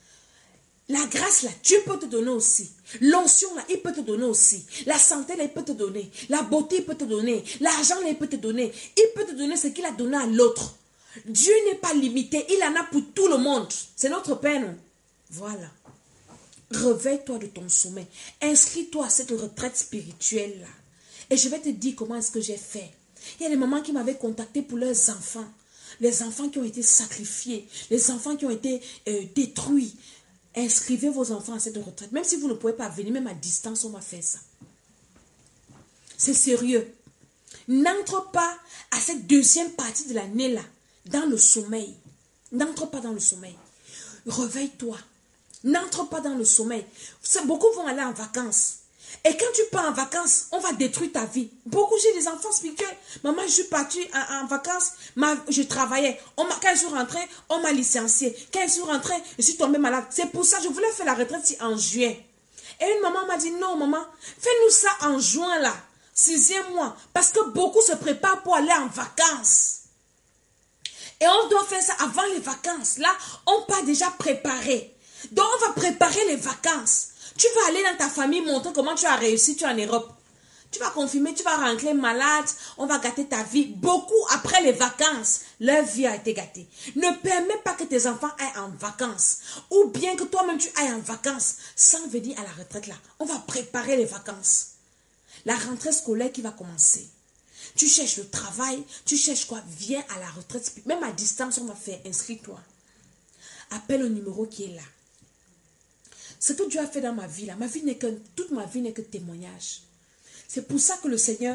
La grâce là, Dieu peut te donner aussi. L'onction là, il peut te donner aussi. La santé là, il peut te donner. La beauté, il peut te donner. L'argent là, il peut te donner. Il peut te donner ce qu'il a donné à l'autre. Dieu n'est pas limité, il en a pour tout le monde. C'est notre Père, non? Voilà. Réveille-toi de ton sommeil. Inscris-toi à cette retraite spirituelle là. Et je vais te dire comment est-ce que j'ai fait. Il y a des mamans qui m'avaient contacté pour leurs enfants. Les enfants qui ont été sacrifiés. Les enfants qui ont été détruits. Inscrivez vos enfants à cette retraite. Même si vous ne pouvez pas venir, même à distance, on va faire ça. C'est sérieux. N'entre pas à cette deuxième partie de l'année là, dans le sommeil. N'entre pas dans le sommeil. Réveille-toi. N'entre pas dans le sommeil. Beaucoup vont aller en vacances. Et quand tu pars en vacances, on va détruire ta vie. Beaucoup, j'ai des enfants spirituels. Maman, je suis partie en vacances, je travaillais. Quand je suis rentrée, on m'a licenciée. Quand je suis rentrée, je suis tombée malade. C'est pour ça que je voulais faire la retraite en juin. Et une maman m'a dit, non maman, fais-nous ça en juin là, 6e mois. Parce que beaucoup se préparent pour aller en vacances. Et on doit faire ça avant les vacances. Là, on part déjà préparer. Donc, on va préparer les vacances. Tu vas aller dans ta famille montrer comment tu as réussi, tu es en Europe. Tu vas confirmer, tu vas rentrer malade, on va gâter ta vie. Beaucoup après les vacances, leur vie a été gâtée. Ne permets pas que tes enfants aillent en vacances. Ou bien que toi-même tu ailles en vacances sans venir à la retraite là. On va préparer les vacances. La rentrée scolaire qui va commencer. Tu cherches le travail, tu cherches quoi? Viens à la retraite. Même à distance, on va faire. Inscris-toi. Appelle au numéro qui est là. Ce que Dieu a fait dans ma vie, là, toute ma vie n'est que témoignage. C'est pour ça que le Seigneur,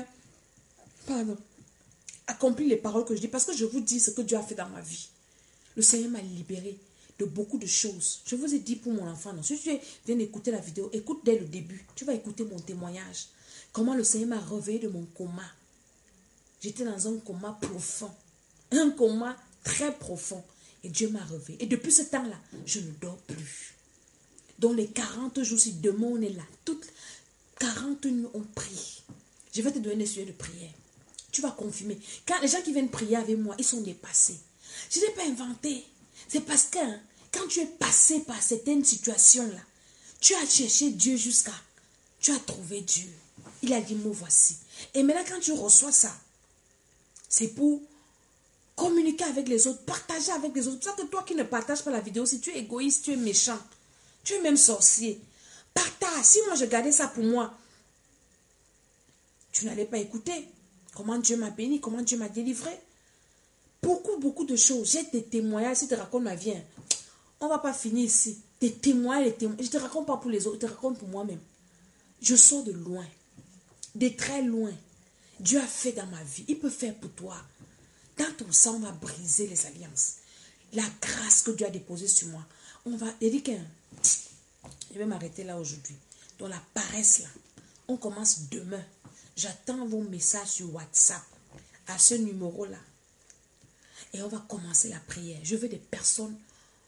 accomplit les paroles que je dis, parce que je vous dis ce que Dieu a fait dans ma vie. Le Seigneur m'a libéré de beaucoup de choses. Je vous ai dit pour mon enfant, non. Si tu viens d'écouter la vidéo, écoute dès le début. Tu vas écouter mon témoignage. Comment le Seigneur m'a réveillé de mon coma. J'étais dans un coma profond. Un coma très profond. Et Dieu m'a réveillé. Et depuis ce temps-là, je ne dors plus. Dans les 40 jours, si demain on est là, toutes 40 nuits on prie. Je vais te donner des sujets de prière. Tu vas confirmer. Quand les gens qui viennent prier avec moi, ils sont dépassés. Je n'ai pas inventé. C'est parce que quand tu es passé par certaines situations-là, tu as cherché Dieu jusqu'à... Tu as trouvé Dieu. Il a dit, me voici. Et maintenant, quand tu reçois ça, c'est pour communiquer avec les autres, partager avec les autres. C'est pour ça que toi qui ne partages pas la vidéo, si tu es égoïste, tu es méchant. Tu es même sorcier. Partage. Si moi je gardais ça pour moi, tu n'allais pas écouter. Comment Dieu m'a béni, comment Dieu m'a délivré. Beaucoup de choses. J'ai des témoignages, si je te raconte ma vie. On ne va pas finir ici. Des témoignages, Je ne te raconte pas pour les autres, je te raconte pour moi-même. Je sors de loin, de très loin. Dieu a fait dans ma vie. Il peut faire pour toi. Dans ton sang, on va briser les alliances. La grâce que Dieu a déposée sur moi. On va dire je vais m'arrêter là aujourd'hui. Dans la paresse là. On commence demain. J'attends vos messages sur WhatsApp. À ce numéro-là. Et on va commencer la prière. Je veux des personnes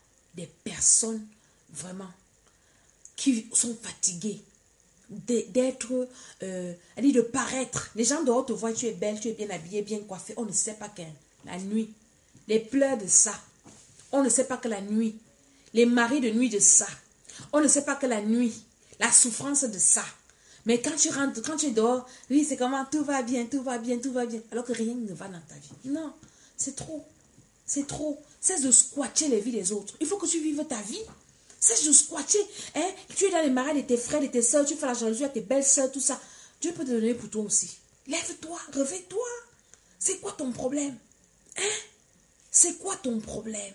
vraiment qui sont fatiguées d'être, de paraître. Les gens dehors te voient, tu es belle, tu es bien habillée, bien coiffée. On ne sait pas que la nuit, les pleurs de ça. On ne sait pas que la nuit, les maris de nuit de ça. On ne sait pas que la nuit, la souffrance de ça. Mais quand tu rentres, quand tu es dehors, oui, c'est comment tout va bien, tout va bien, tout va bien. Alors que rien ne va dans ta vie. Non, c'est trop. C'est trop. Cesse de squatter les vies des autres. Il faut que tu vives ta vie. Cesse de squatter. Hein? Tu es dans les marais de tes frères, de tes soeurs, tu fais la jalousie à tes belles soeurs, tout ça. Dieu peut te donner pour toi aussi. Lève-toi, réveille-toi. C'est quoi ton problème? Hein? C'est quoi ton problème?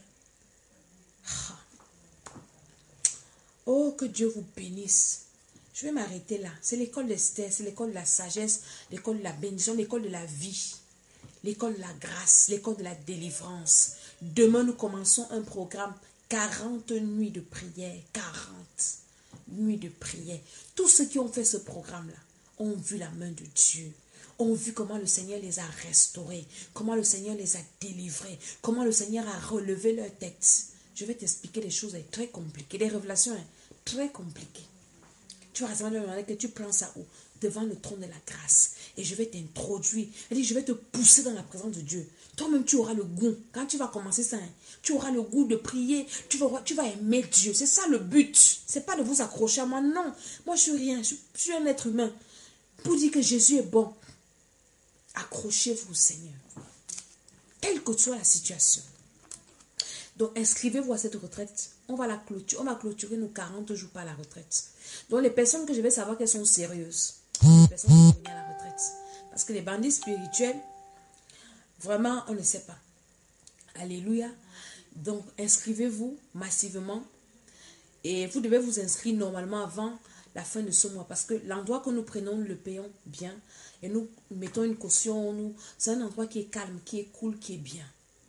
Oh, que Dieu vous bénisse. Je vais m'arrêter là. C'est l'école d'Esther, c'est l'école de la sagesse, l'école de la bénédiction, l'école de la vie. L'école de la grâce, l'école de la délivrance. Demain, nous commençons un programme 40 nuits de prière. 40 nuits de prière. Tous ceux qui ont fait ce programme-là ont vu la main de Dieu. Ont vu comment le Seigneur les a restaurés. Comment le Seigneur les a délivrés. Comment le Seigneur a relevé leur tête. Je vais t'expliquer des choses très compliquées. Des révélations très compliquées. Tu vas récemment me demander que tu prends ça où? Devant le trône de la grâce. Et je vais t'introduire. Je vais te pousser dans la présence de Dieu. Toi-même, tu auras le goût. Quand tu vas commencer ça, tu auras le goût de prier. Tu vas aimer Dieu. C'est ça le but. C'est pas de vous accrocher à moi. Non. Moi, je suis rien. Je suis un être humain. Pour dire que Jésus est bon. Accrochez-vous au Seigneur. Quelle que soit la situation. Donc, inscrivez-vous à cette retraite. On va clôturer nos 40 jours par la retraite. Donc, les personnes que je vais savoir qu'elles sont sérieuses, les personnes qui vont venir à la retraite. Parce que les bandits spirituels, vraiment, on ne sait pas. Alléluia. Donc, inscrivez-vous massivement. Et vous devez vous inscrire normalement avant la fin de ce mois. Parce que l'endroit que nous prenons, nous le payons bien. Et nous mettons une caution. C'est un endroit qui est calme, qui est cool, qui est bien.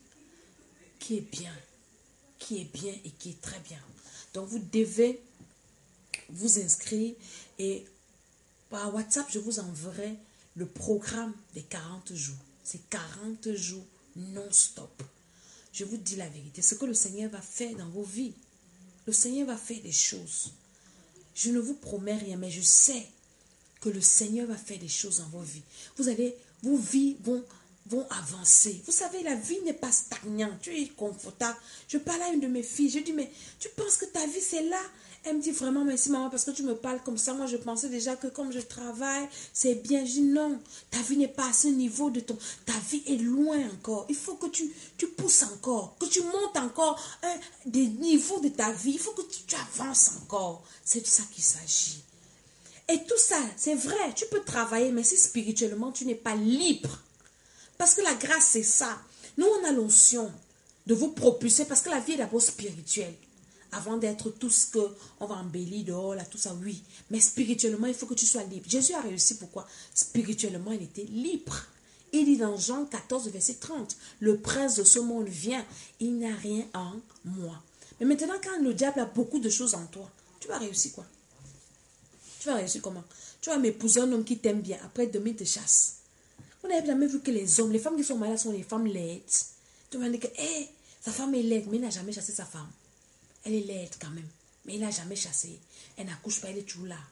Qui est bien. Qui est bien et qui est très bien. Donc, vous devez vous inscrire et par WhatsApp, je vous enverrai le programme des 40 jours. C'est 40 jours non-stop. Je vous dis la vérité. Ce que le Seigneur va faire dans vos vies. Le Seigneur va faire des choses. Je ne vous promets rien, mais je sais que le Seigneur va faire des choses dans vos vies. Vos vies vont avancer. Vous savez, la vie n'est pas stagnante. Tu es confortable. Je parle à une de mes filles. Je dis, mais tu penses que ta vie, c'est là? Elle me dit vraiment, merci maman, parce que tu me parles comme ça. Moi, je pensais déjà que comme je travaille, c'est bien. Je dis, non, ta vie n'est pas à ce niveau de ton... Ta vie est loin encore. Il faut que tu pousses encore, que tu montes encore des niveaux de ta vie. Il faut que tu avances encore. C'est de ça qu'il s'agit. Et tout ça, c'est vrai, tu peux travailler, mais si spirituellement, tu n'es pas libre. Parce que la grâce, c'est ça. Nous, on a l'onction de vous propulser, parce que la vie est d'abord spirituelle. Avant d'être tout ce qu'on va embellir dehors, là, tout ça, oui. Mais spirituellement, il faut que tu sois libre. Jésus a réussi, pourquoi? Spirituellement, il était libre. Il dit dans Jean 14, verset 30, le prince de ce monde vient, il n'a rien en moi. Mais maintenant, quand le diable a beaucoup de choses en toi, tu vas réussir quoi? Tu vas réussir comment? Tu vas m'épouser un homme qui t'aime bien, après demain il te chasse. Vous n'avez jamais vu que les hommes, les femmes qui sont malades sont les femmes laides. Tu vas dire que, sa femme est laide, mais il n'a jamais chassé sa femme. Elle est laide quand même, mais il n'a jamais chassé. Elle n'accouche pas, elle est toujours là.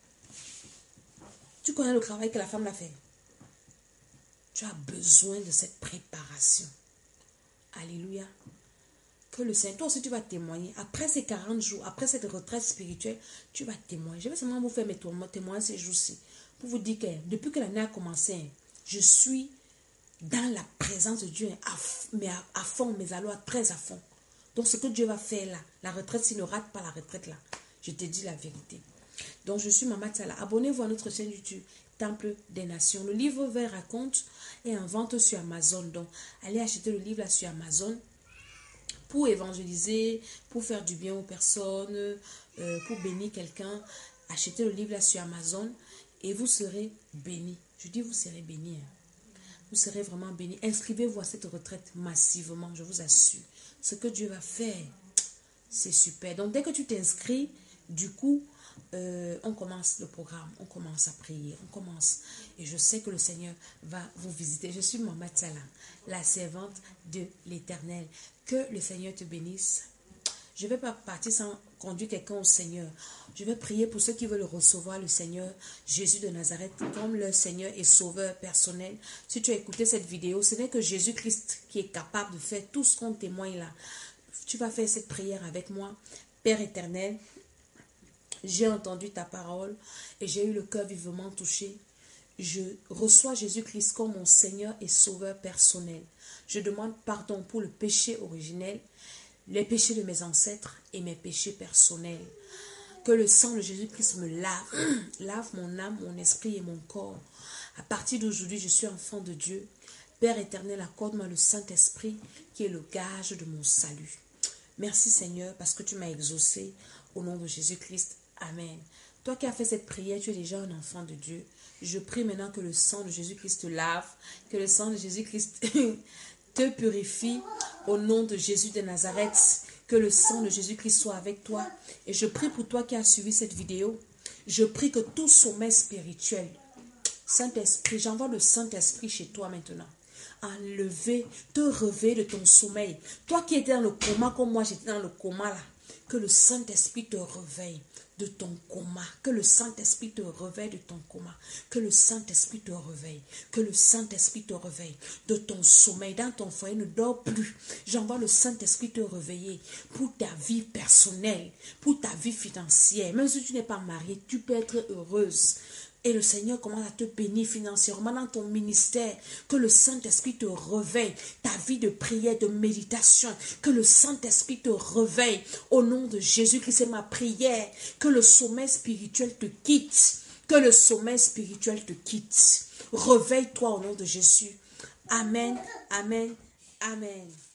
Tu connais le travail que la femme l'a fait. Tu as besoin de cette préparation. Alléluia. Que le Seigneur, toi aussi tu vas témoigner. Après ces 40 jours, après cette retraite spirituelle, tu vas témoigner. Je vais seulement vous faire mes témoignages ces jours-ci. Pour vous dire que depuis que l'année a commencé, je suis dans la présence de Dieu à fond, mes allois très à fond. Donc ce que Dieu va faire là, la retraite, s'il ne rate pas la retraite là, je te dis la vérité. Donc je suis Maman Tsala. Abonnez-vous à notre chaîne YouTube. temple des nations. Le livre vert raconte et en vente sur Amazon. Donc, allez acheter le livre là sur Amazon pour évangéliser, pour faire du bien aux personnes, pour bénir quelqu'un. Achetez le livre là sur Amazon et vous serez bénis. Je dis vous serez bénis. Vous serez vraiment bénis. Inscrivez-vous à cette retraite massivement, je vous assure. Ce que Dieu va faire, c'est super. Donc, dès que tu t'inscris, du coup, on commence le programme, on commence à prier, on commence. Et je sais que le Seigneur va vous visiter. Je suis Maman Tsala, la servante de l'Éternel. Que le Seigneur te bénisse. Je ne vais pas partir sans conduire quelqu'un au Seigneur. Je vais prier pour ceux qui veulent recevoir le Seigneur Jésus de Nazareth comme leur Seigneur et Sauveur personnel. Si tu as écouté cette vidéo, ce n'est que Jésus-Christ qui est capable de faire tout ce qu'on témoigne là. Tu vas faire cette prière avec moi. Père éternel, j'ai entendu ta parole et j'ai eu le cœur vivement touché. Je reçois Jésus-Christ comme mon Seigneur et Sauveur personnel. Je demande pardon pour le péché originel, les péchés de mes ancêtres et mes péchés personnels. Que le sang de Jésus-Christ me lave mon âme, mon esprit et mon corps. À partir d'aujourd'hui, je suis enfant de Dieu. Père éternel, accorde-moi le Saint-Esprit qui est le gage de mon salut. Merci Seigneur parce que tu m'as exaucé au nom de Jésus-Christ. Amen. Toi qui as fait cette prière, tu es déjà un enfant de Dieu. Je prie maintenant que le sang de Jésus-Christ te lave, que le sang de Jésus-Christ te purifie au nom de Jésus de Nazareth. Que le sang de Jésus-Christ soit avec toi. Et je prie pour toi qui as suivi cette vidéo. Je prie que tout sommeil spirituel, Saint-Esprit, j'envoie le Saint-Esprit chez toi maintenant. Enlever, te réveiller de ton sommeil. Toi qui étais dans le coma comme moi, j'étais dans le coma là. Que le Saint-Esprit te réveille de ton coma. Que le Saint-Esprit te réveille de ton coma. Que le Saint-Esprit te réveille. Que le Saint-Esprit te réveille de ton sommeil. Dans ton foyer, ne dors plus. J'envoie le Saint-Esprit te réveiller pour ta vie personnelle, pour ta vie financière. Même si tu n'es pas mariée, tu peux être heureuse. Et le Seigneur commence à te bénir financièrement dans ton ministère. Que le Saint-Esprit te réveille. Ta vie de prière, de méditation. Que le Saint-Esprit te réveille. Au nom de Jésus-Christ, c'est ma prière. Que le sommeil spirituel te quitte. Que le sommeil spirituel te quitte. Réveille-toi au nom de Jésus. Amen, amen, amen.